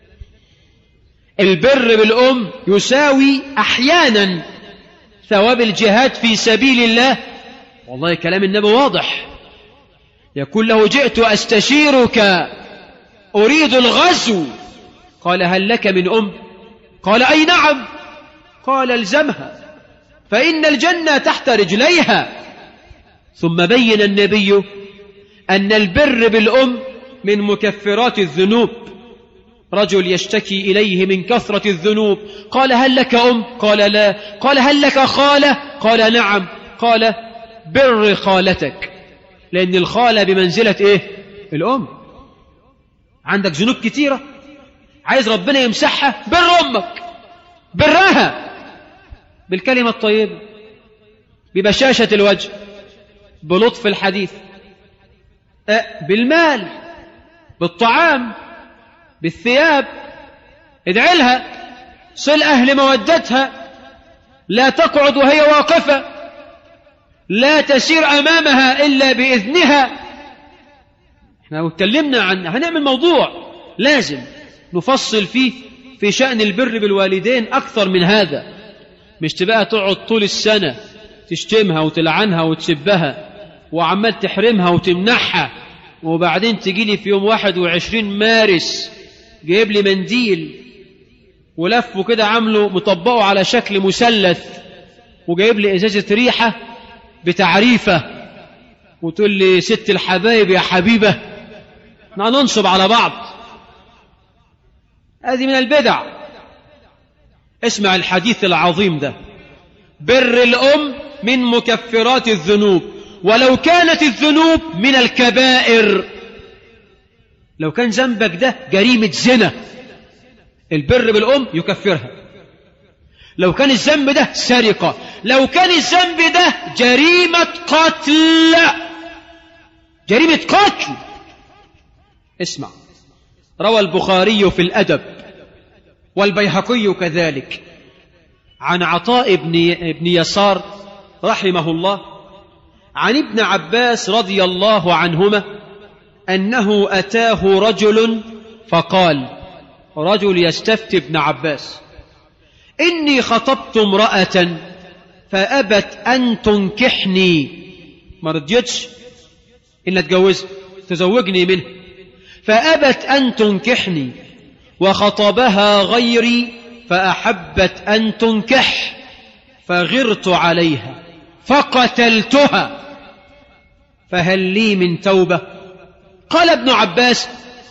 البر بالأم يساوي أحيانا ثواب الجهاد في سبيل الله. والله كلام النبي واضح. يقول له جئت أستشيرك أريد الغزو، قال هل لك من أم؟ قال أي نعم. قال الزمها فإن الجنة تحت رجليها. ثم بين النبي أن البر بالأم من مكفرات الذنوب. رجل يشتكي إليه من كثرة الذنوب، قال هل لك أم؟ قال لا. قال هل لك خالة؟ قال نعم. قال بر خالتك، لأن الخالة بمنزلة إيه؟ الأم. عندك ذنوب كتيرة عايز ربنا يمسحها، بر أمك، برها بالكلمة الطيبة، ببشاشة الوجه، بلطف الحديث، بالمال، بالطعام، بالثياب. ادعي لها، صل أهل مودتها، لا تقعد وهي واقفة، لا تسير أمامها إلا بإذنها. احنا اتكلمنا عن هنعمل موضوع لازم نفصل فيه في شأن البر بالوالدين أكثر من هذا. مش تبقى تقعد طول السنة تشتمها وتلعنها وتسبها وعمال تحرمها وتمنحها، وبعدين تجي لي في يوم 21 مارس جايب لي منديل ولفه كده عامله مطبقه على شكل مثلث وجايب لي إزازة ريحة بتعريفة، وتقول لي ست الحبايب يا حبيبة، ننصب على بعض. هذه من البدع. اسمع الحديث العظيم ده: بر الأم من مكفرات الذنوب، ولو كانت الذنوب من الكبائر. لو كان ذنبك ده جريمة زنا، البر بالأم يكفرها. لو كان الذنب ده سرقة، لو كان الذنب ده جريمة قتل، جريمة قتل. اسمع، روى البخاري في الأدب والبيهقي كذلك عن عطاء بن يسار رحمه الله عن ابن عباس رضي الله عنهما أنه أتاه رجل فقال، رجل يستفتي ابن عباس: إني خطبت امرأة فأبت أن تنكحني، ما رضيتش إن أتجوزها، تزوجني منها، فأبت أن تنكحني، وخطبها غيري فأحبت أن تنكح، فغرت عليها فقتلتها، فهل لي من توبة؟ قال ابن عباس: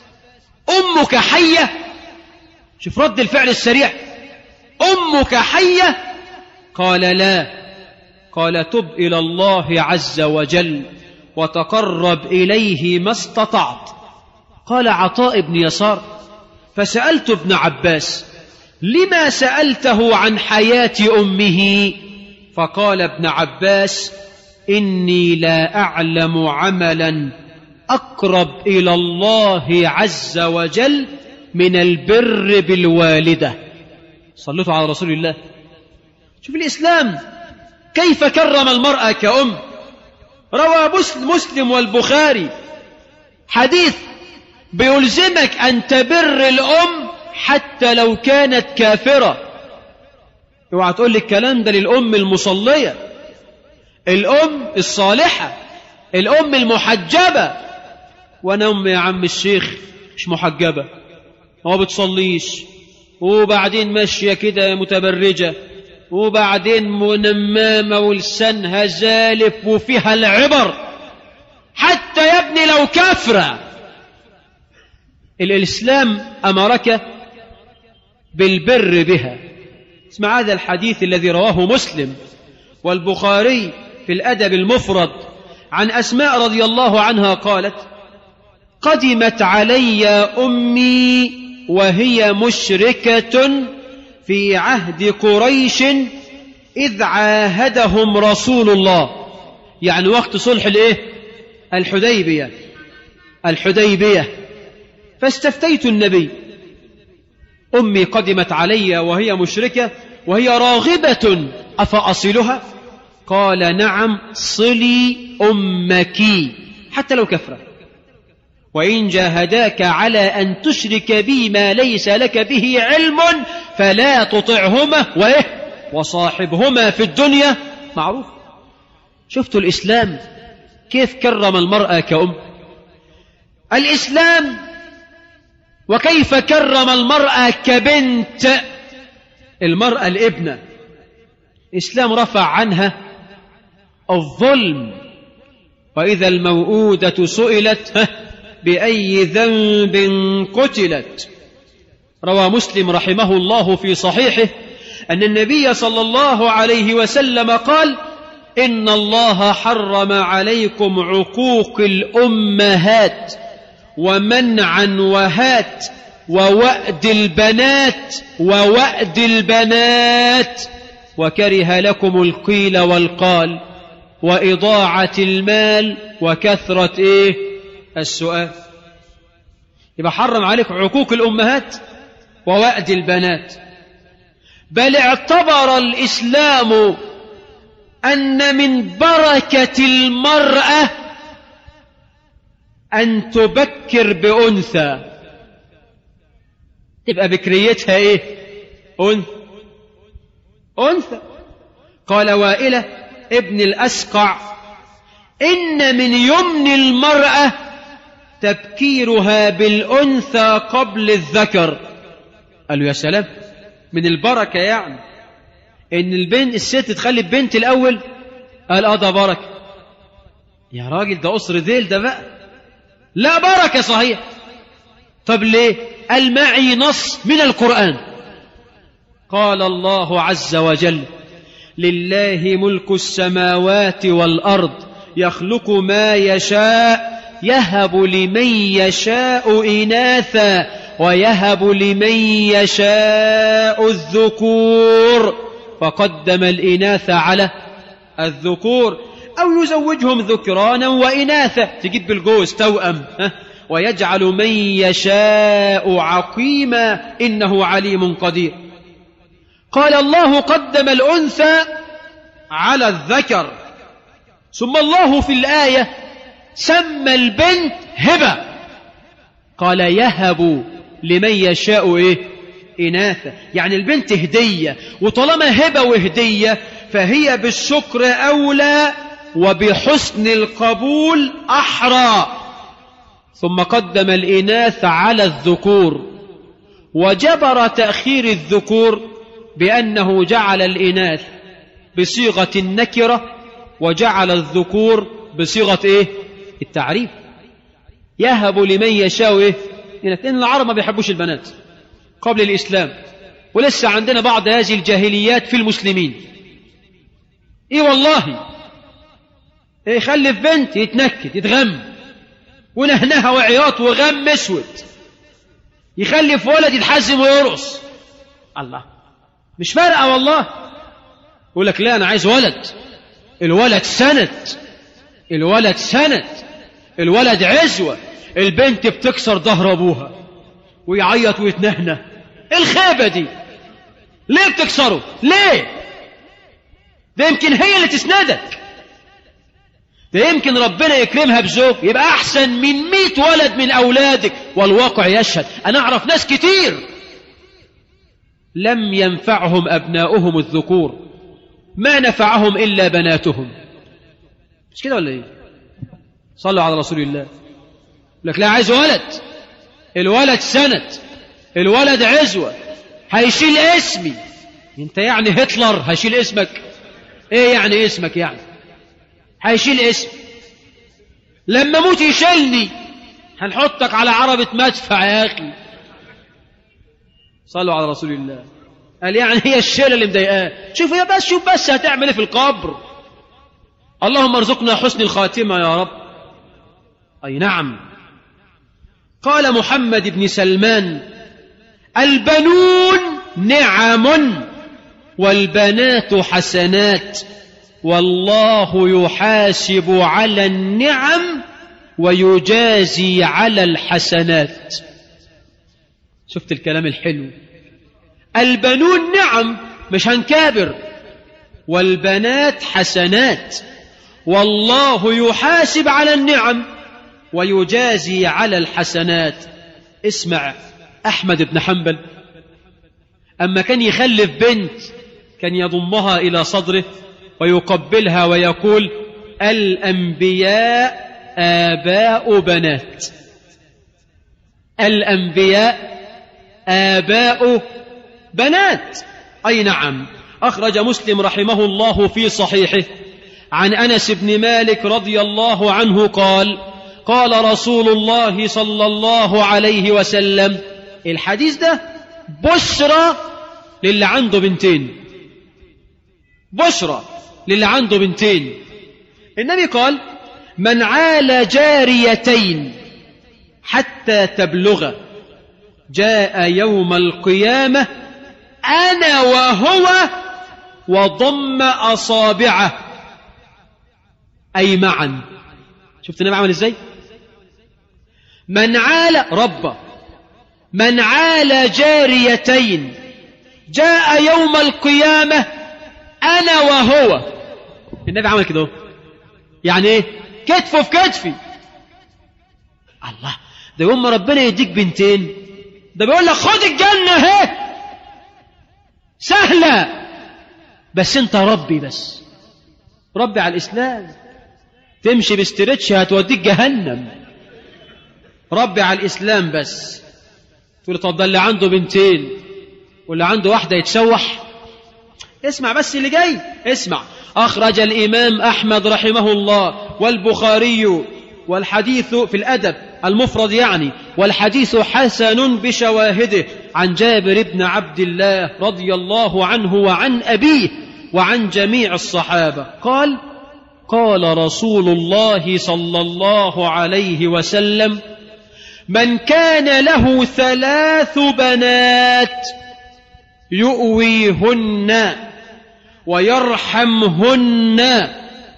أمك حية؟ شوف رد الفعل السريع، أمك حية؟ قال لا. قال: تب إلى الله عز وجل وتقرب إليه ما استطعت. قال عطاء بن يسار: فسألت ابن عباس: لما سألته عن حياة أمه؟ فقال ابن عباس: إني لا أعلم عملا أقرب إلى الله عز وجل من البر بالوالدة. صلوا على رسول الله. شوف الإسلام كيف كرم المرأة كأم. روى مسلم والبخاري حديث بيلزمك أن تبر الأم حتى لو كانت كافرة. اوعى تقول لي الكلام ده للأم المصلية، الأم الصالحة، الأم المحجبة. وأنا أم يا عم الشيخ مش محجبة، ما بتصليش، وبعدين ماشية كده متبرجة، وبعدين منمامة ولسانها زالف وفيها العبر، حتى يا ابني لو كافرة. الإسلام أمرك بالبر بها. اسمع هذا الحديث الذي رواه مسلم والبخاري في الأدب المفرد عن أسماء رضي الله عنها قالت: قدمت علي أمي وهي مشركة في عهد قريش إذ عاهدهم رسول الله، يعني وقت صلح الحديبية. فاستفتيت النبي: أمي قدمت علي وهي مشركة وهي راغبة، أفأصلها؟ قال نعم صلي أمك حتى لو كفرة، وإن جاهداك على أن تشرك بي ما ليس لك به علم فلا تطعهما وصاحبهما في الدنيا معروف. شفتوا الإسلام كيف كرم المرأة كأم؟ الإسلام وكيف كرم المرأة كبنت، المرأة الابنة. الإسلام رفع عنها الظلم، وإذا الموءودة سئلت بأي ذنب قتلت. روى مسلم رحمه الله في صحيحه أن النبي صلى الله عليه وسلم قال: إن الله حرم عليكم عقوق الأمهات ومنعا وهات ووأد البنات وكره لكم القيل والقال وإضاعة المال وكثرة السؤال. يبقى حرم عليكم عقوق الأمهات ووأد البنات. بل اعتبر الإسلام أن من بركة المرأة أن تبكر بأنثى، تبقى بكريتها أنثى. قال وائلة ابن الأسقع: إن من يمن المرأة تبكيرها بالأنثى قبل الذكر. قالوا يا سلام، من البركة يعني إن الست تخلي بنت الأول. قال ده بركة. يا راجل ده قصر ذيل ده بقى. لا بركة صحيح. طب ليه؟ قال معي نص من القرآن. قال الله عز وجل: لله ملك السماوات والأرض يخلق ما يشاء يهب لمن يشاء إناثا ويهب لمن يشاء الذكور، فقدم الإناث على الذكور، أو يزوجهم ذكرانا وإناثا، تجيب بالجوز توأم، ويجعل من يشاء عقيما إنه عليم قدير. قال الله قدم الأنثى على الذكر. ثم الله في الآية سمى البنت هبة، قال يهب لمن يشاء إناثا، يعني البنت هدية، وطالما هبة وهدية فهي بالشكر أولى وبحسن القبول أحرى. ثم قدم الإناث على الذكور، وجبر تأخير الذكور بأنه جعل الإناث بصيغة النكرة وجعل الذكور بصيغة التعريف. يهب لمن يشاء لأن العرب ما بيحبوش البنات قبل الإسلام، ولسه عندنا بعض هذه الجاهليات في المسلمين. والله يخلف بنت يتنكد يتغم ونهنها وعياط وغم اسود، يخلف ولد يتحزم ويرقص. الله، مش فارقة والله. يقول لك لا أنا عايز ولد. الولد سند، الولد عزوة. البنت بتكسر ظهر أبوها ويعيط ويتنهنه. الخيبة دي ليه بتكسره؟ ليه؟ ده يمكن هي اللي تسندك، ده يمكن ربنا يكرمها بزوج يبقى أحسن من 100 ولد من أولادك. والواقع يشهد. أنا أعرف ناس كتير لم ينفعهم أبناؤهم الذكور، ما نفعهم إلا بناتهم. مش كده ولا صلوا على رسول الله. لك لا عايز ولد، الولد سند، الولد عزوة، هيشيل اسمي. انت يعني هتلر هيشيل اسمك؟ يعني اسمك يعني هيشيل اسم؟ لما موت يشيلني، هنحطك على عربة مدفع يا أخي. صلوا على رسول الله. قال يعني هي الشيلة اللي مضايقاه. شوف بس هتعمل ايه في القبر. اللهم ارزقنا حسن الخاتمة يا رب. أي نعم. قال محمد بن سلمان: البنون نعم والبنات حسنات، والله يحاسب على النعم ويجازي على الحسنات. شفت الكلام الحلو؟ البنون نعم، مش هنكابر والبنات حسنات، والله يحاسب على النعم ويجازي على الحسنات. اسمع أحمد بن حنبل أما كان يخلف بنت كان يضمها إلى صدره ويقبلها ويقول: الأنبياء آباء بنات، الأنبياء آباء بنات. أي نعم. أخرج مسلم رحمه الله في صحيحه عن أنس بن مالك رضي الله عنه قال: قال رسول الله صلى الله عليه وسلم، الحديث ده بشرى للي عنده بنتين، بشرى للي عنده بنتين. النبي قال: من عال جاريتين حتى تبلغ جاء يوم القيامة أنا وهو وضم أصابعه، أي معا. شفت النبي عمل إزاي؟ من عال رب، من عال جاريتين جاء يوم القيامة أنا وهو. النبي عمل كده، يعني إيه؟ كتفه في كتفي. الله، ده يوم ما ربنا يديك بنتين ده بيقول لك خد الجنة اهي، سهلة، بس انت ربي، بس ربي على الإسلام. تمشي باسترتش هتوديك جهنم. ربي على الإسلام بس. تقول طب ده اللي عنده بنتين واللي عنده واحدة يتشوح. اسمع بس اللي جاي، اسمع. أخرج الإمام أحمد رحمه الله والبخاري والحديث في الأدب المفرد يعني، والحديث حسن بشواهده، عن جابر بن عبد الله رضي الله عنه وعن أبيه وعن جميع الصحابة قال: قال رسول الله صلى الله عليه وسلم: من كان له 3 بنات يؤويهن ويرحمهن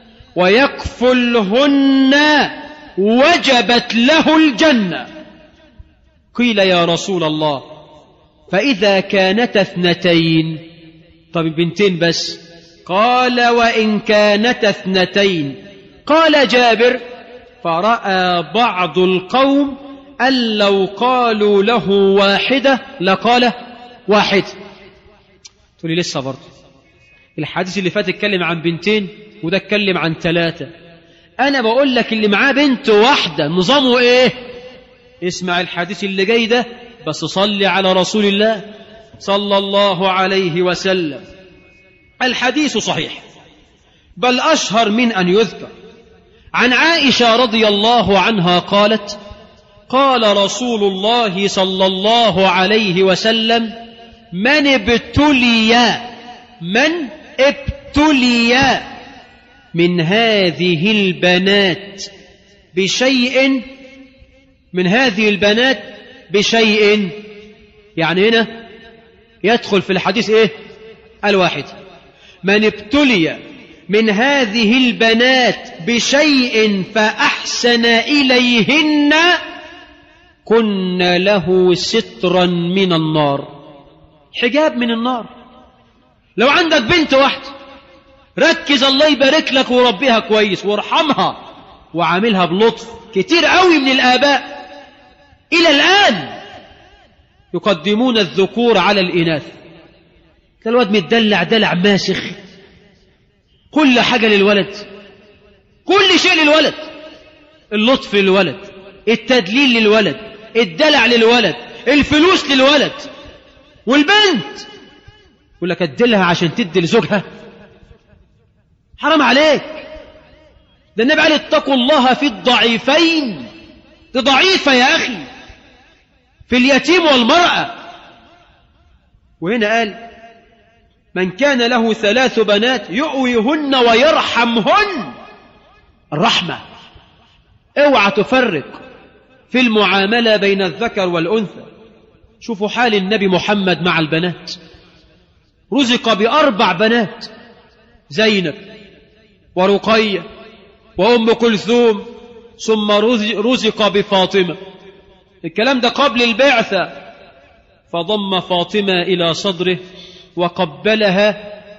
ويكفلهن وجبت له الجنة. قيل: يا رسول الله، فإذا كانتا 2؟ طب بنتين بس؟ قال: وإن كانتا 2. قال جابر: فرأى بعض القوم أن لو قالوا له 1 لقال 1. تقول لي لسه برضه الحديث اللي فات اتكلم عن 2 وده اتكلم عن 3. أنا بقول لك اللي معاه بنت واحدة نظامه إيه؟ اسمع الحديث اللي جاي ده، بس صلي على رسول الله صلى الله عليه وسلم. الحديث صحيح بل أشهر من أن يذكر. عن عائشة رضي الله عنها قالت: قال رسول الله صلى الله عليه وسلم: من ابتلي من هذه البنات بشيء، من هذه البنات بشيء، يعني هنا يدخل في الحديث ايه؟ 1. من ابتلي من هذه البنات بشيء فأحسن إليهن كن له سترا من النار، حجاب من النار. لو عندك بنت واحدة ركز الله يبارك لك وربيها كويس وارحمها وعاملها بلطف. كتير قوي من الآباء إلى الآن يقدمون الذكور على الإناث. الواد متدلع دلع ماسخ، كل حاجة للولد، كل شيء للولد، اللطف للولد، التدليل للولد، الدلع للولد، الفلوس للولد. والبنت يقول لك ادلها عشان تدي لزوجها. حرام عليك. ده النبي قال: اتقوا الله في الضعيفين. دي ضعيفة يا أخي، في اليتيم والمرأة. وهنا قال: من كان له 3 بنات يؤويهن ويرحمهن. الرحمة، اوعى تفرق في المعاملة بين الذكر والأنثى. شوفوا حال النبي محمد مع البنات، رزق ب4 بنات: زينب ورقية وأم كلثوم، ثم رزق بفاطمة. الكلام ده قبل البعثة. فضم فاطمة إلى صدره وقبلها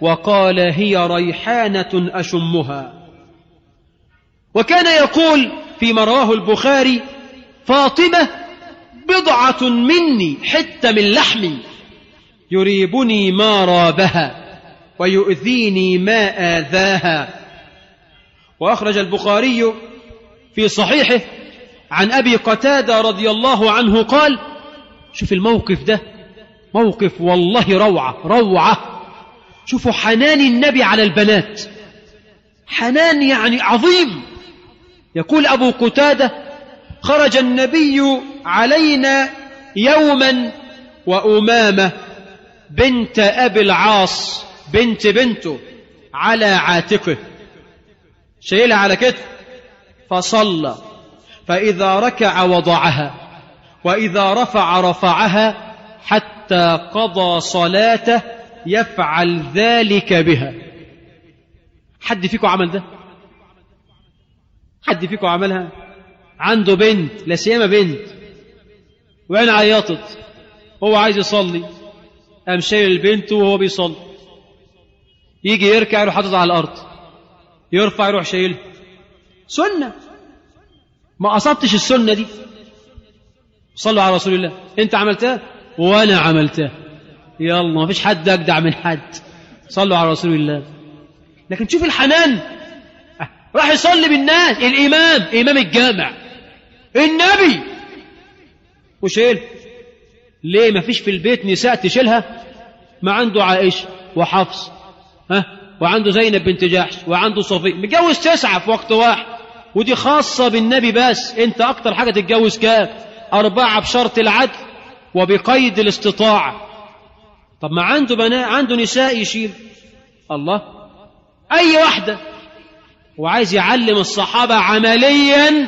وقال هي ريحانة أشمها. وكان يقول فيما رواه البخاري فاطمة بضعة مني حتة من لحمي يريبني ما رابها ويؤذيني ما آذاها. وأخرج البخاري في صحيحه عن أبي قتادة رضي الله عنه قال شوف الموقف ده موقف والله روعة. شوفوا حنان النبي على البنات، حنان يعني عظيم. يقول أبو قتادة خرج النبي علينا يوما وأمامة بنت أبي العاص بنته على عاتقه شايلها على كتفه، فصلى فإذا ركع وضعها وإذا رفعها حتى قضى صلاته يفعل ذلك بها. حد فيكم عمل ده؟ حد فيكم عملها؟ عنده بنت لا سيما بنت وين عيطت هو عايز يصلي، قام شايل البنت وهو بيصلي، يجي يركع يروح حاططها على الأرض، يرفع يروح شايلها. سنة. ما أصبتش السنة دي؟ صلوا على رسول الله. أنت عملتها وأنا عملتها، يلا ما فيش حد أجدع من حد. صلوا على رسول الله. لكن شوف الحنان، راح يصلي بالناس، الإمام إمام الجامع النبي وشيل. ليه ما فيش في البيت نساء تشيلها؟ ما عنده عائشة وحفص وعنده زينب بنت جحش وعنده صفية، متجوز 9 في وقت واحد، ودي خاصة بالنبي بس. انت اكتر حاجة تتجوز كام؟ 4 بشرط العدل وبقيد الاستطاعة. طب ما عنده بنات، عنده نساء يشيل. الله، اي واحدة. وعايز يعلم الصحابة عمليا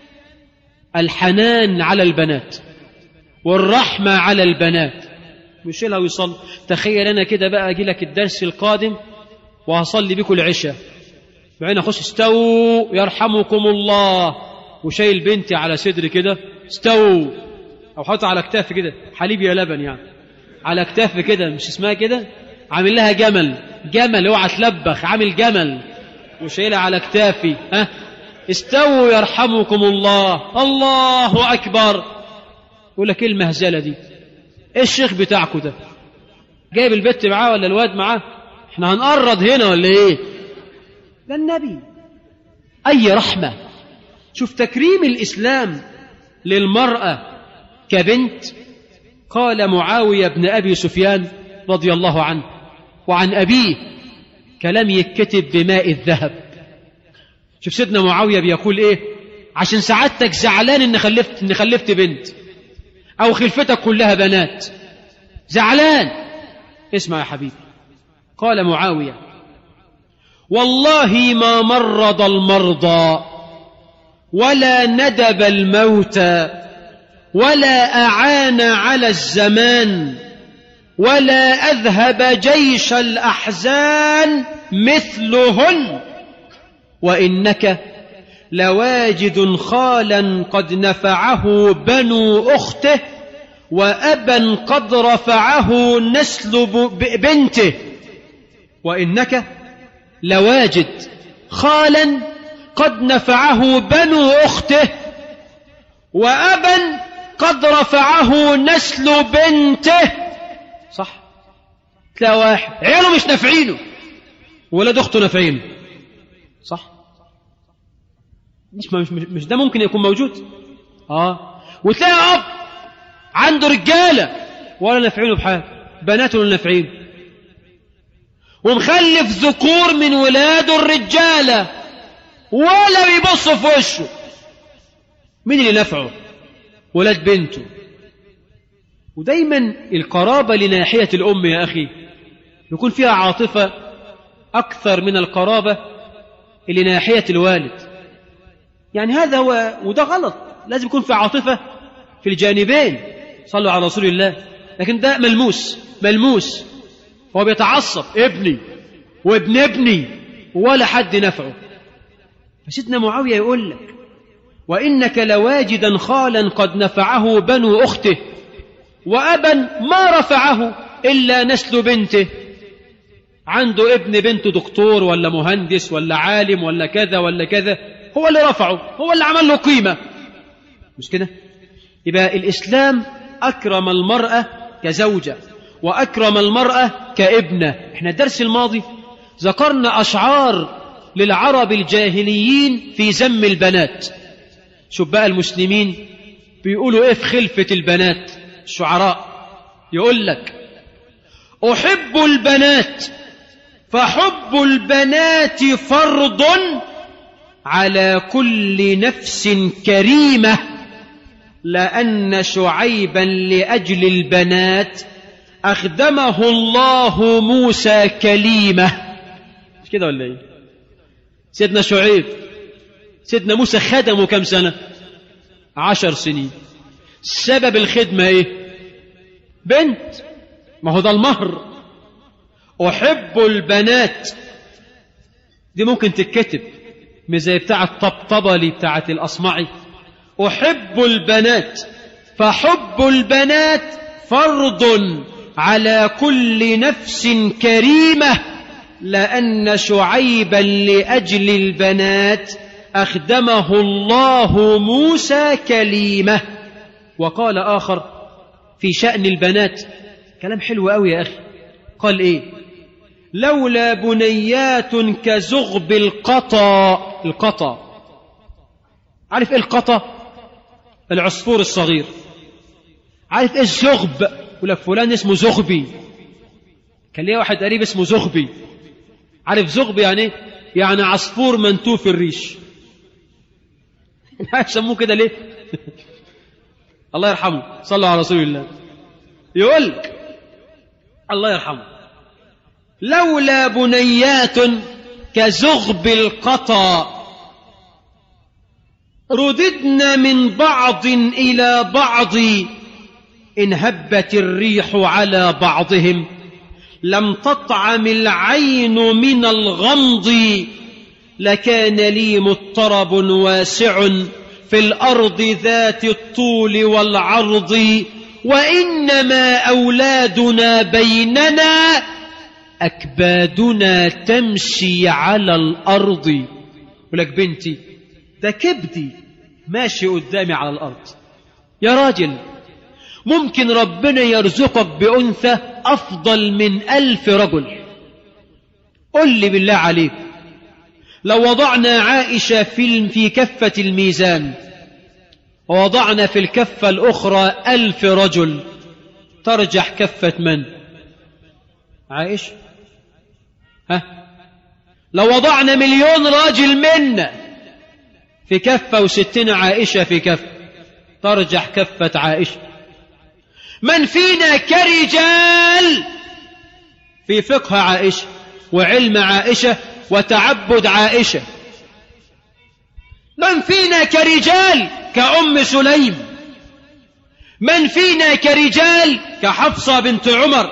الحنان على البنات والرحمة على البنات، يشيلها ويصلي. تخيل انا كده بقى اجي لك الدرس القادم وهصلي بكم العشاء، بعدين اخش استووا يرحمكم الله وشايل بنتي على صدري كده، استووا، او حاطط على كتافي كده حليب يا لبن يعني، على كتافي كده، مش اسمها كده، عامل لها جمل اوعى تلبخ، عامل جمل وشايلها على كتافي. استووا يرحمكم الله. الله اكبر. يقول لك ايه المهزله دي؟ ايه الشيخ بتاعكم ده جايب البت معاه ولا الواد معاه؟ احنا هنقرض هنا ولا ايه؟ ده النبي. اي رحمه. شوف تكريم الاسلام للمراه كبنت. قال معاويه بن ابي سفيان رضي الله عنه وعن ابيه كلام يتكتب بماء الذهب. شوف سيدنا معاويه بيقول ايه عشان سعادتك زعلان ان خلفت بنت او خلفتك كلها بنات، زعلان. اسمع يا حبيبي. قال معاويه والله ما مرض المرضى ولا ندب الموتى ولا أعان على الزمان ولا أذهب جيش الأحزان مثلهن، وإنك لواجد خالا قد نفعه بنو أخته وأبا قد رفعه نسل بنته. وإنك لواجد خالا قد نفعه بنو أخته وأبا قد رفعه نسل بنته. صح، تلاقي واحد عياله مش نافعينه ولاد أخته نافعينه. صح، مش ده ممكن يكون موجود؟ وتلاقي أب عنده رجالة ولا نافعينه بحاجة، بناته ولا نافعينه، ومخلف ذكور من ولاده الرجالة ولا بيبص في وشه. مين اللي نفعه؟ ولاد بنته. ودايما القرابة لناحية الأم يا أخي يكون فيها عاطفة أكثر من القرابة لناحية الوالد. يعني هذا هو، وده غلط. لازم يكون في عاطفة في الجانبين. صلوا على رسول الله. لكن ده ملموس. هو بيتعصب ابني وابن ابني ولا حد نفعه. فسيدنا معاوية يقول لك وإنك لواجدا خالا قد نفعه بنو أخته وأبا ما رفعه إلا نسل بنته. عنده ابن بنته دكتور ولا مهندس ولا عالم ولا كذا ولا كذا، هو اللي رفعه، هو اللي عمل له قيمة، مش كده؟ يبقى الإسلام أكرم المرأة كزوجة وأكرم المرأة كابنة. احنا الدرس الماضي ذكرنا أشعار للعرب الجاهليين في ذم البنات. شوف بقى المسلمين بيقولوا ايه في خلفة البنات. الشعراء يقول لك: أحب البنات فحب البنات فرض على كل نفس كريمة، لأن شعيبا لأجل البنات أخدمه الله موسى كليمة. مش كده ولا ايه؟ سيدنا شعيب سيدنا موسى خدمه كم سنة؟ 10 سنين. سبب الخدمة ايه؟ بنت، ما هو ده المهر. أحب البنات دي ممكن تتكتب مش زي بتاعة طبطبلي بتاعة الأصمعي. أحب البنات فحب البنات فرض على كل نفس كريمة، لأن شعيبا لأجل البنات أخدمه الله موسى كليمة. وقال آخر في شأن البنات كلام حلو قوي يا أخي، قال إيه؟ لولا بنيات كزغب القطا. القطا، عارف إيه القطا؟ العصفور الصغير. عارف إيه الزغب؟ يقول لك فلان اسمه زغبي، كان ليه واحد قريب اسمه زغبي. عارف زغبي يعني إيه؟ يعني عصفور منتوف الريش. يسموه كده ليه؟ الله يرحمه، صلوا على رسول الله. يقول الله يرحمه: لولا بنيات كزغب القطا رددنا من بعض إلى بعض، إن هبت الريح على بعضهم لم تطعم العين من الغمض، لكان لي مضطرب واسع في الأرض ذات الطول والعرض، وإنما أولادنا بيننا أكبادنا تمشي على الأرض. يقول لك بنتي ده كبدي ماشي قدامي على الأرض. يا راجل ممكن ربنا يرزقك بأنثى أفضل من 1000 رجل. قل لي بالله عليك، لو وضعنا عائشة في كفة الميزان ووضعنا في الكفة الأخرى 1000 رجل، ترجح كفة من؟ عائشة. ها؟ لو وضعنا 1,000,000 راجل منا في كفة و60 عائشة في كفة، ترجح كفة عائشة. من فينا كرجال في فقه عائشة وعلم عائشة وتعبد عائشة؟ من فينا كرجال كأم سليم؟ من فينا كرجال كحفصة بنت عمر؟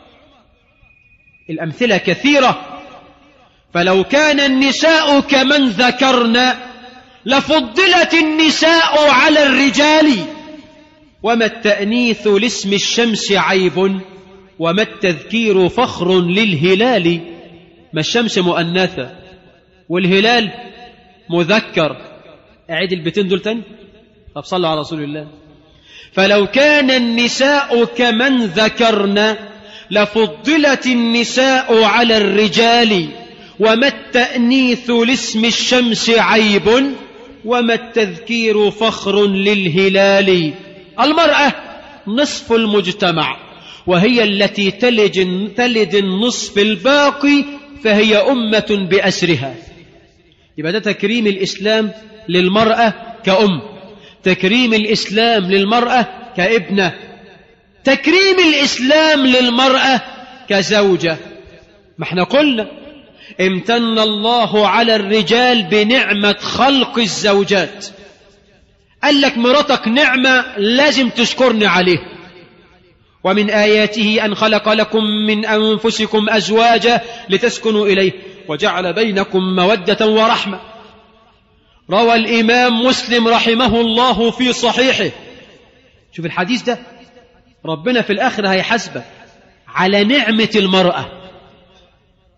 الأمثلة كثيرة. فلو كان النساء كمن ذكرنا لفضلت النساء على الرجال، وما التأنيث لاسم الشمس عيب، وما التذكير فخر للهلال. ما الشمس مؤنثة والهلال مذكر. أعيد البيتين دول تاني. طب صلوا على رسول الله. فلو كان النساء كمن ذكرنا لفضلت النساء على الرجال، وما التأنيث لاسم الشمس عيب، وما التذكير فخر للهلال. المرأة نصف المجتمع، وهي التي تلد النصف الباقي، فهي أمة بأسرها. يبقى ده تكريم الإسلام للمرأة كأم، تكريم الإسلام للمرأة كابنة، تكريم الإسلام للمرأة كزوجة. ما احنا قلنا امتن الله على الرجال بنعمة خلق الزوجات. قال لك مراتك نعمة لازم تشكرني عليه. ومن آياته أن خلق لكم من أنفسكم أزواجا لتسكنوا إليه وجعل بينكم مودة ورحمة. روى الإمام مسلم رحمه الله في صحيحه. شوف الحديث ده، ربنا في الآخرة هيحاسبك على نعمة المرأة.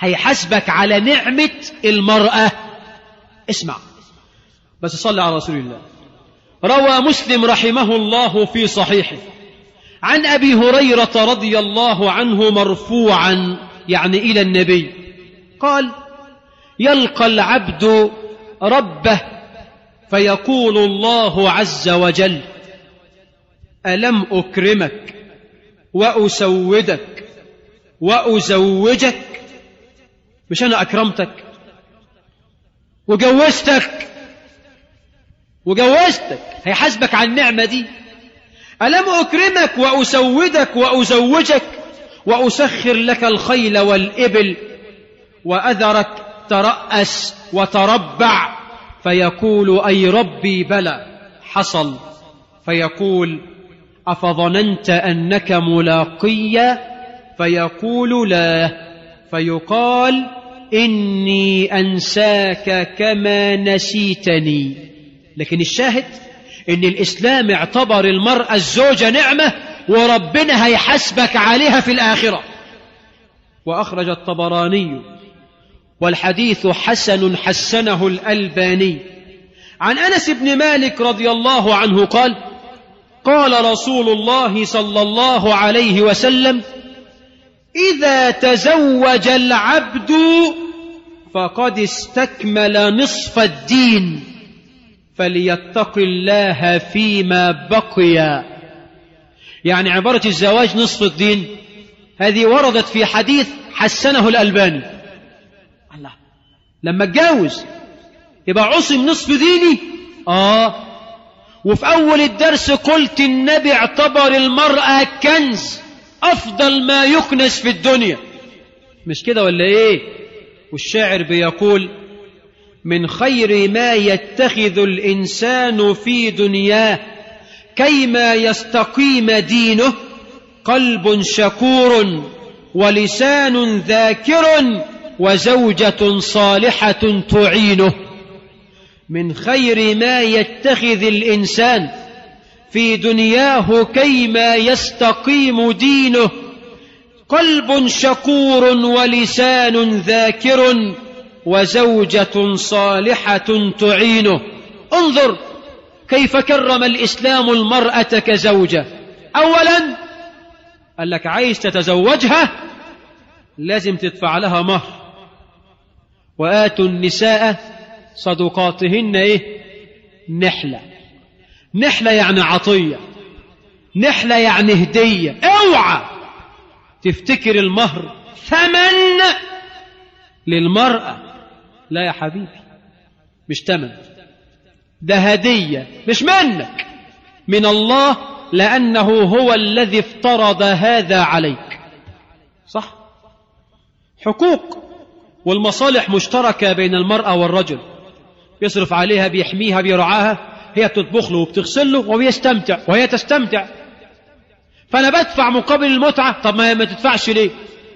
هيحاسبك على نعمة المرأة. اسمع بس صلى على رسول الله. روى مسلم رحمه الله في صحيحه عن أبي هريرة رضي الله عنه مرفوعا يعني إلى النبي قال: يلقى العبد ربه فيقول الله عز وجل: ألم أكرمك وأسودك وأزوجك؟ مش أنا أكرمتك وجوزتك هيحاسبك على النعمة دي. ألم أكرمك وأسودك وأزوجك وأسخر لك الخيل والإبل وأذرك ترأس وتربع؟ فيقول: أي ربي بلى حصل. فيقول: أفظننت أنك ملاقي؟ فيقول: لا. فيقال: إني أنساك كما نسيتني. لكن الشاهد إن الإسلام اعتبر المرأة الزوجة نعمة وربنا هيحاسبك عليها في الآخرة. وأخرج الطبراني والحديث حسن حسنه الألباني عن أنس بن مالك رضي الله عنه قال: قال رسول الله صلى الله عليه وسلم: إذا تزوج العبد فقد استكمل نصف الدين فليتق الله فيما بقي. يعني عبارة الزواج نصف الدين هذه وردت في حديث حسنه الألباني. الله، لما اتجوز يبقى عصم نصف ديني. وفي أول الدرس قلت النبي اعتبر المرأة كنز أفضل ما يكنز في الدنيا، مش كده ولا إيه؟ والشاعر بيقول: من خير ما يتخذ الإنسان في دنياه كيما يستقيم دينه قلب شكور ولسان ذاكر وزوجة صالحة تعينه. من خير ما يتخذ الإنسان في دنياه كيما يستقيم دينه قلب شكور ولسان ذاكر وزوجة صالحة تعينه. انظر كيف كرم الإسلام المرأة كزوجة. أولا قال لك عايز تتزوجها لازم تدفع لها مهر، وآتوا النساء صدقاتهن نحلة. نحلة يعني عطية، نحلة يعني هدية. اوعى تفتكر المهر ثمن للمرأة، لا يا حبيبي، مش ثمن، ده هدية مش منك، من الله، لأنه هو الذي افترض هذا عليك. صح؟ حقوق والمصالح مشتركة بين المرأة والرجل، يصرف عليها، بيحميها، بيرعاها، هي بتطبخ له وبتغسل له وبيستمتع وهي تستمتع. فأنا بدفع مقابل المتعة، طب ما تدفعش ليه؟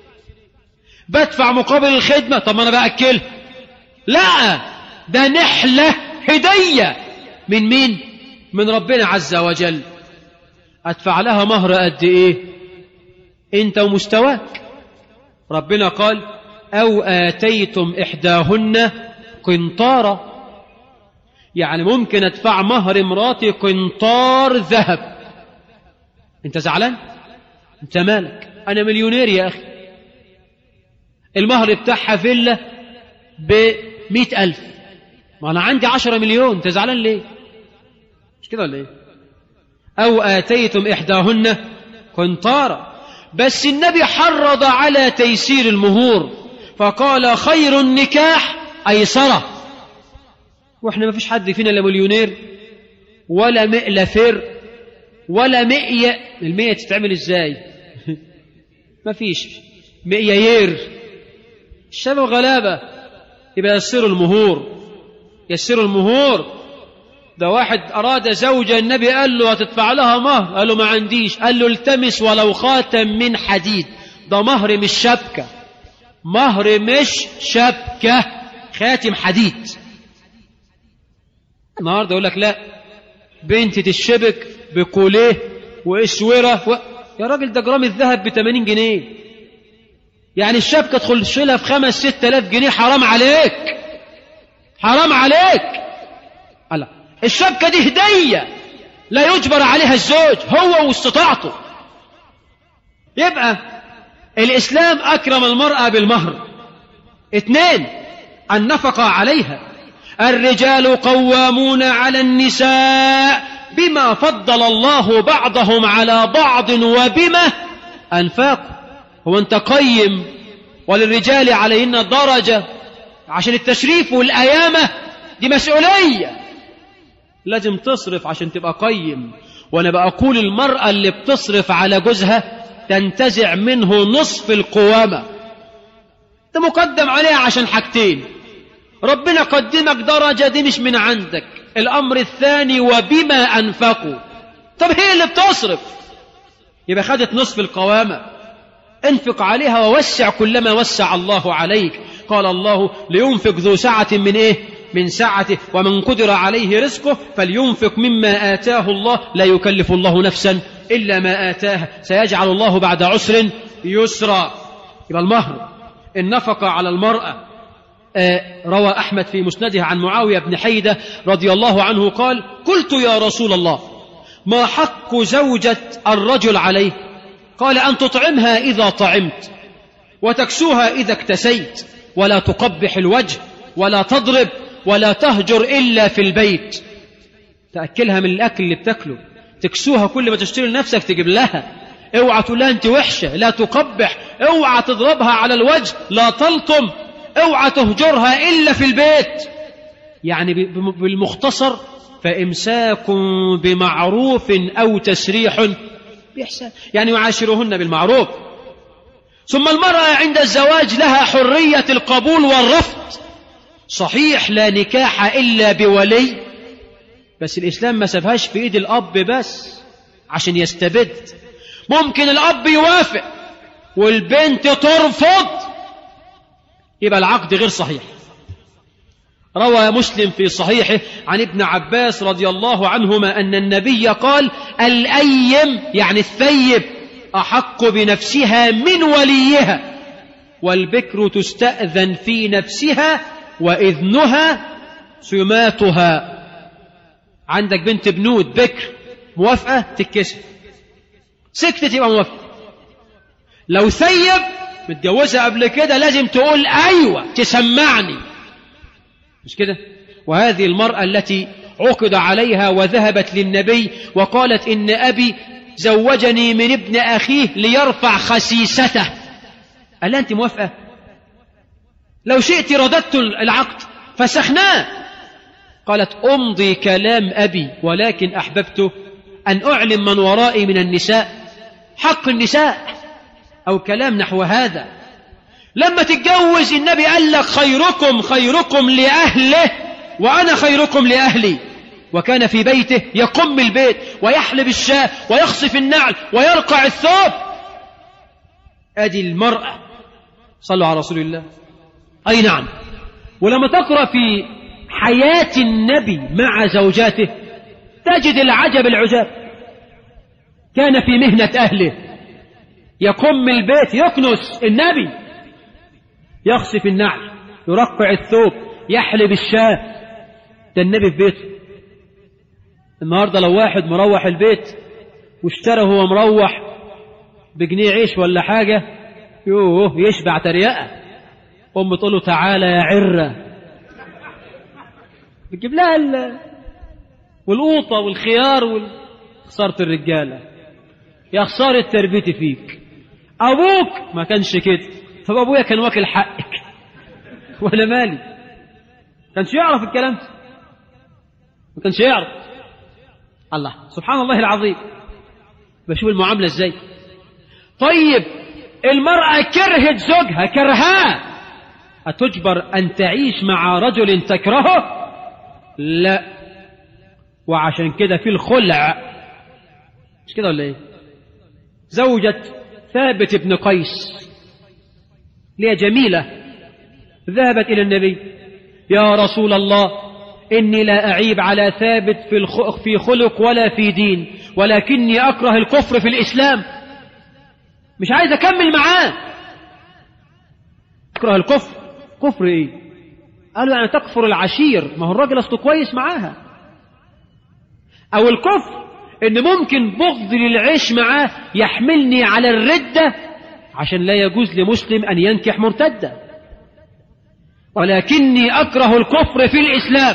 بدفع مقابل الخدمة، طب ما أنا بأكلها. لا، ده نحلة هدية من مين؟ من ربنا عز وجل. أدفع لها مهر قد إيه؟ أنت ومستواك. ربنا قال: أو آتيتم إحداهن قنطارا، يعني ممكن أدفع مهر امراتي قنطار ذهب. أنت زعلان؟ أنت مالك؟ أنا مليونير يا أخي، المهر بتاعها فيلا ب100,000، ما أنا عندي 10 مليون، أنت زعلان ليه؟ مش كده ولا إيه؟ أو آتيتم إحداهن قنطارا. بس النبي حرض على تيسير المهور فقال: خير النكاح أيسرة. وإحنا ما فيش حد فينا لا مليونير ولا مئلفير ولا مئة. المئة تتعمل إزاي؟ ما فيش مئيير، الشباب غلابة. يبقى يسروا المهور، يسروا المهور. ده واحد أراد زوجة، النبي قال له هتدفع لها مهر، قال له ما عنديش، قال له التمس ولو خاتم من حديد. ده مهر مش شبكة، مهر مش شبكة، خاتم حديد. النهارده يقول لك لا، بنتي تشبك بكوليه وإسورة يا راجل ده جرام الذهب ب80 جنيه. يعني الشبكة تخش لها في 5-6 آلاف جنيه، حرام عليك، حرام عليك. الله، الشبكة دي هدية لا يجبر عليها الزوج، هو واستطاعته. يبقى الإسلام أكرم المرأة بالمهر. 2، النفقة عليها. الرجال قوامون على النساء بما فضل الله بعضهم على بعض وبما أنفقوا. هو أنت قيم وللرجال عليهن درجة عشان التشريف والأيامة؟ دي مسؤولية، لازم تصرف عشان تبقى قيم. وأنا بقول المرأة اللي بتصرف على جوزها تنتزع منه نصف القوامة. انت مقدم عليها عشان حاجتين، ربنا قدمك درجة دي مش من عندك. الأمر الثاني وبما أنفقوا. طب هي اللي بتصرف يبقى خدت نصف القوامة. انفق عليها ووسع كلما وسع الله عليك. قال الله لينفق ذو سعة من إيه؟ من سعته، ومن قدر عليه رزقه فلينفق مما آتاه الله، لا يكلف الله نفسا إلا ما آتاها، سيجعل الله بعد عسر يسرا. يبقى المهر، النفقة على المرأة. روى أحمد في مسنده عن معاوية بن حيدة رضي الله عنه قال: قلت يا رسول الله ما حق زوجة الرجل عليه؟ قال: أن تطعمها إذا طعمت، وتكسوها إذا اكتسيت، ولا تقبح الوجه، ولا تضرب، ولا تهجر إلا في البيت. تأكلها من الأكل اللي بتاكله، تكسوها كل ما تشتري لنفسك تجيب لها. اوعى تقول لها انت وحشة، لا تقبح. اوعى تضربها على الوجه، لا تلطم. اوعى تهجرها إلا في البيت. يعني بالمختصر فإمساك بمعروف أو تسريح بإحسان، يعني يعاشرهن بالمعروف. ثم المرأة عند الزواج لها حرية القبول والرفض. صحيح لا نكاح إلا بولي، بس الإسلام ما سابهاش في إيد الأب بس عشان يستبد. ممكن الأب يوافق والبنت ترفض، يبقى العقد غير صحيح. روى مسلم في صحيحه عن ابن عباس رضي الله عنهما أن النبي قال: الأيم يعني الثيب أحق بنفسها من وليها، والبكر تستأذن في نفسها وإذنها سماتها. عندك بنت بنود بكر موافقة تتكسر، سكتت يبقى موافقة. لو ثيب متجوزها قبل كده لازم تقول أيوة، تسمعني، مش كده؟ وهذه المرأة التي عقد عليها وذهبت للنبي وقالت: إن أبي زوجني من ابن أخيه ليرفع خسيسته، قال لها: أنت موافقة؟ لو شئت رددت العقد فسخناه. قالت: أمضي كلام أبي، ولكن أحببت أن أعلم من ورائي من النساء حق النساء، أو كلام نحو هذا. لما تتجوز النبي قال لك: خيركم خيركم لأهله وأنا خيركم لأهلي. وكان في بيته يقم البيت ويحلب الشاة ويخصف النعل ويرقع الثوب. أدي المرأة. صلوا على رسول الله. أي نعم. ولما تقرأ في حياة النبي مع زوجاته تجد العجب العجاب. كان في مهنة أهله، يقم البيت، يكنس النبي، يخصف النعل، يرقع الثوب، يحلب الشاة. ده النبي في بيته. النهاردة لو واحد مروح البيت واشترى هو مروح بجنيه عيش ولا حاجة، يوه يشبع تريقة. أم تقول له: تعالى يا عرة، بتجيب لها والقوطة والخيار خسارة الرجالة. يا خسارة تربيتي فيك، أبوك ما كانش كده. طب أبويا كان واكل حقك ولا مالي؟ كانش يعرف الكلام ده، ما كانش يعرف. الله سبحان الله العظيم. بشوف المعاملة ازاي. طيب المرأة كرهت زوجها كرهاه، أتجبر أن تعيش مع رجل تكرهه؟ لا. وعشان كده في الخلع، مش كده ولا ايه؟ زوجة ثابت بن قيس ليه جميلة ذهبت إلى النبي: يا رسول الله، إني لا أعيب على ثابت في خلق ولا في دين، ولكني أكره الكفر في الإسلام، مش عايز أكمل معاه. تكره الكفر. كفر ايه؟ قالوا يعني تكفر العشير، ما هو الراجل اصله كويس معاها. او الكفر ان ممكن بغضي للعيش معاه يحملني على الردة، عشان لا يجوز لمسلم ان ينكح مرتدة. ولكني اكره الكفر في الاسلام.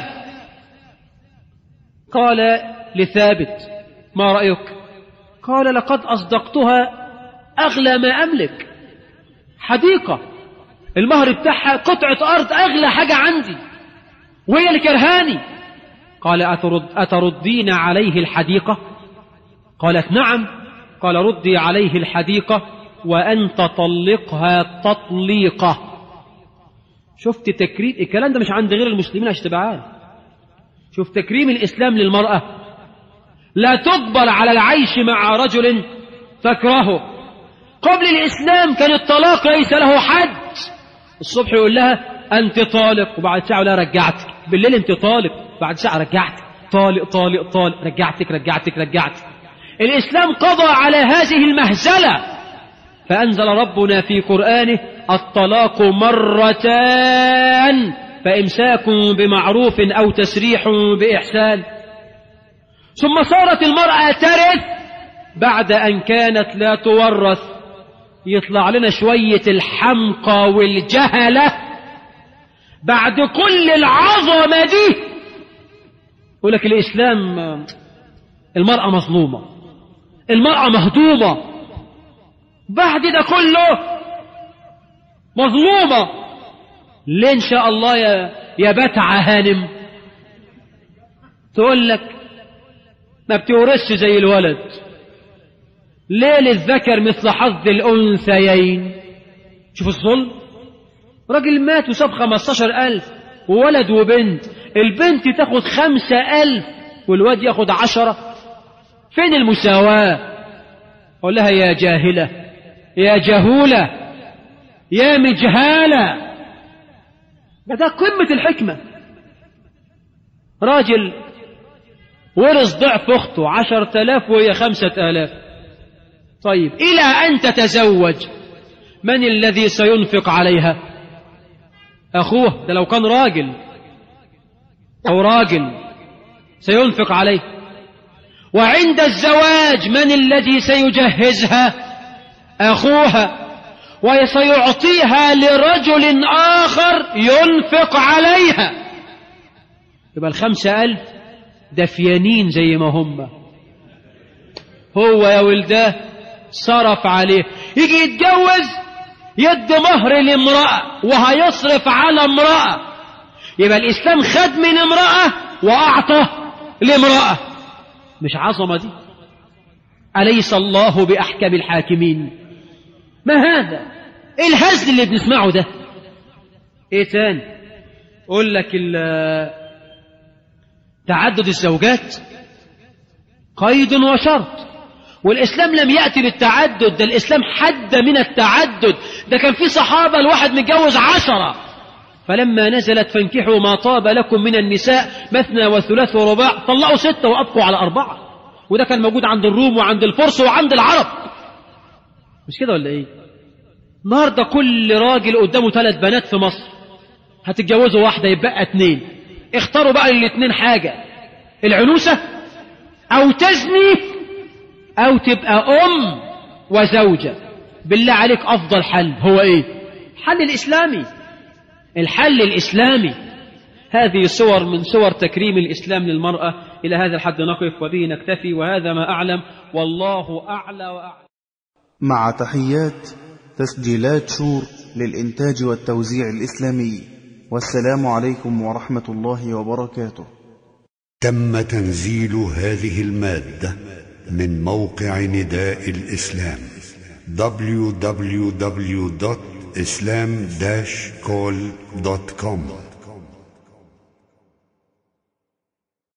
قال لثابت: ما رأيك؟ قال: لقد اصدقتها اغلى ما املك، حديقة المهر بتاعها قطعة ارض، اغلى حاجة عندي، وهي اللي كرهاني. قال: أتردين عليه الحديقة؟ قالت: نعم. قال: ردي عليه الحديقة وأن تطلقها تطليقة. شفت تكريم الكلام ده مش عند غير المسلمين عشان تبقى عارف. شوف تكريم الإسلام للمرأة، لا تجبر على العيش مع رجل تكرهه. قبل الإسلام كان الطلاق ليس له حد. الصبح يقول لها أنت طالق، وبعد ساعة لا رجعتك. بالليل أنت طالق، بعد ساعة رجعتك. طالق طالق طالق، رجعتك. الإسلام قضى على هذه المهزلة، فأنزل ربنا في قرآنه: الطلاق مرتان فإمساك بمعروف أو تسريح بإحسان. ثم صارت المرأة ترث بعد أن كانت لا تورث. يطلع لنا شوية الحمقى والجهلة بعد كل العظمة دي، يقول لك الإسلام المرأة مظلومة، المرأة مهضومة، بعد ده كله مظلومة. ليه إن شاء الله يا بتع هانم؟ تقول لك ما بتورثش زي الولد. ليه للذكر مثل حظ الأنثيين؟ شوف الظلم. راجل مات وساب 15,000 وولد وبنت، البنت تاخد 5,000 والواد ياخد 10. فين المساواة؟ قول لها: يا جاهلة، يا جهولة، يا مجهالة. ده قمة الحكمة. راجل ورث ضعف أخته 10,000 وهي 5,000. طيب إلى أن تتزوج من الذي سينفق عليها؟ أخوه، ده لو كان راجل أو راجل سينفق عليه. وعند الزواج من الذي سيجهزها؟ أخوها، وسيعطيها لرجل آخر ينفق عليها. يبقى 5,000 دفيانين زي ما هم. هو يا ولده صرف عليه، يجي يتجوز يد مهر لامرأة وهيصرف على امرأة. يبقى الإسلام خد من امرأة وأعطى لامرأة. مش عظمة دي؟ أليس الله بأحكم الحاكمين؟ ما هذا؟ إيه الهزل اللي بنسمعه ده؟ إيه تاني؟ أقول لك تعدد الزوجات قيد وشرط، والإسلام لم يأتي بالتعدد، ده الإسلام حد من التعدد. ده كان في صحابة الواحد متجوز 10، فلما نزلت فانكحوا ما طاب لكم من النساء مثنى وثلاث ورباع طلعوا 6 وأبقوا على 4. وده كان موجود عند الروم وعند الفرس وعند العرب. مش كده ولا ايه؟ النهارده كل راجل قدامه 3 بنات في مصر، هتتجوزوا واحدة يبقى 2. اختاروا بقى ال2 حاجة: العنوسة أو تزني أو تبقى أم وزوجة. بالله عليك أفضل حل هو إيه؟ الحل الإسلامي، الحل الإسلامي. هذه صور من صور تكريم الإسلام للمرأة. إلى هذا الحد نقف وبه نكتفي، وهذا ما أعلم والله أعلى وأعلم. مع تحيات تسجيلات شور للإنتاج والتوزيع الإسلامي. والسلام عليكم ورحمة الله وبركاته. تم تنزيل هذه المادة من موقع نداء الإسلام www.islam-call.com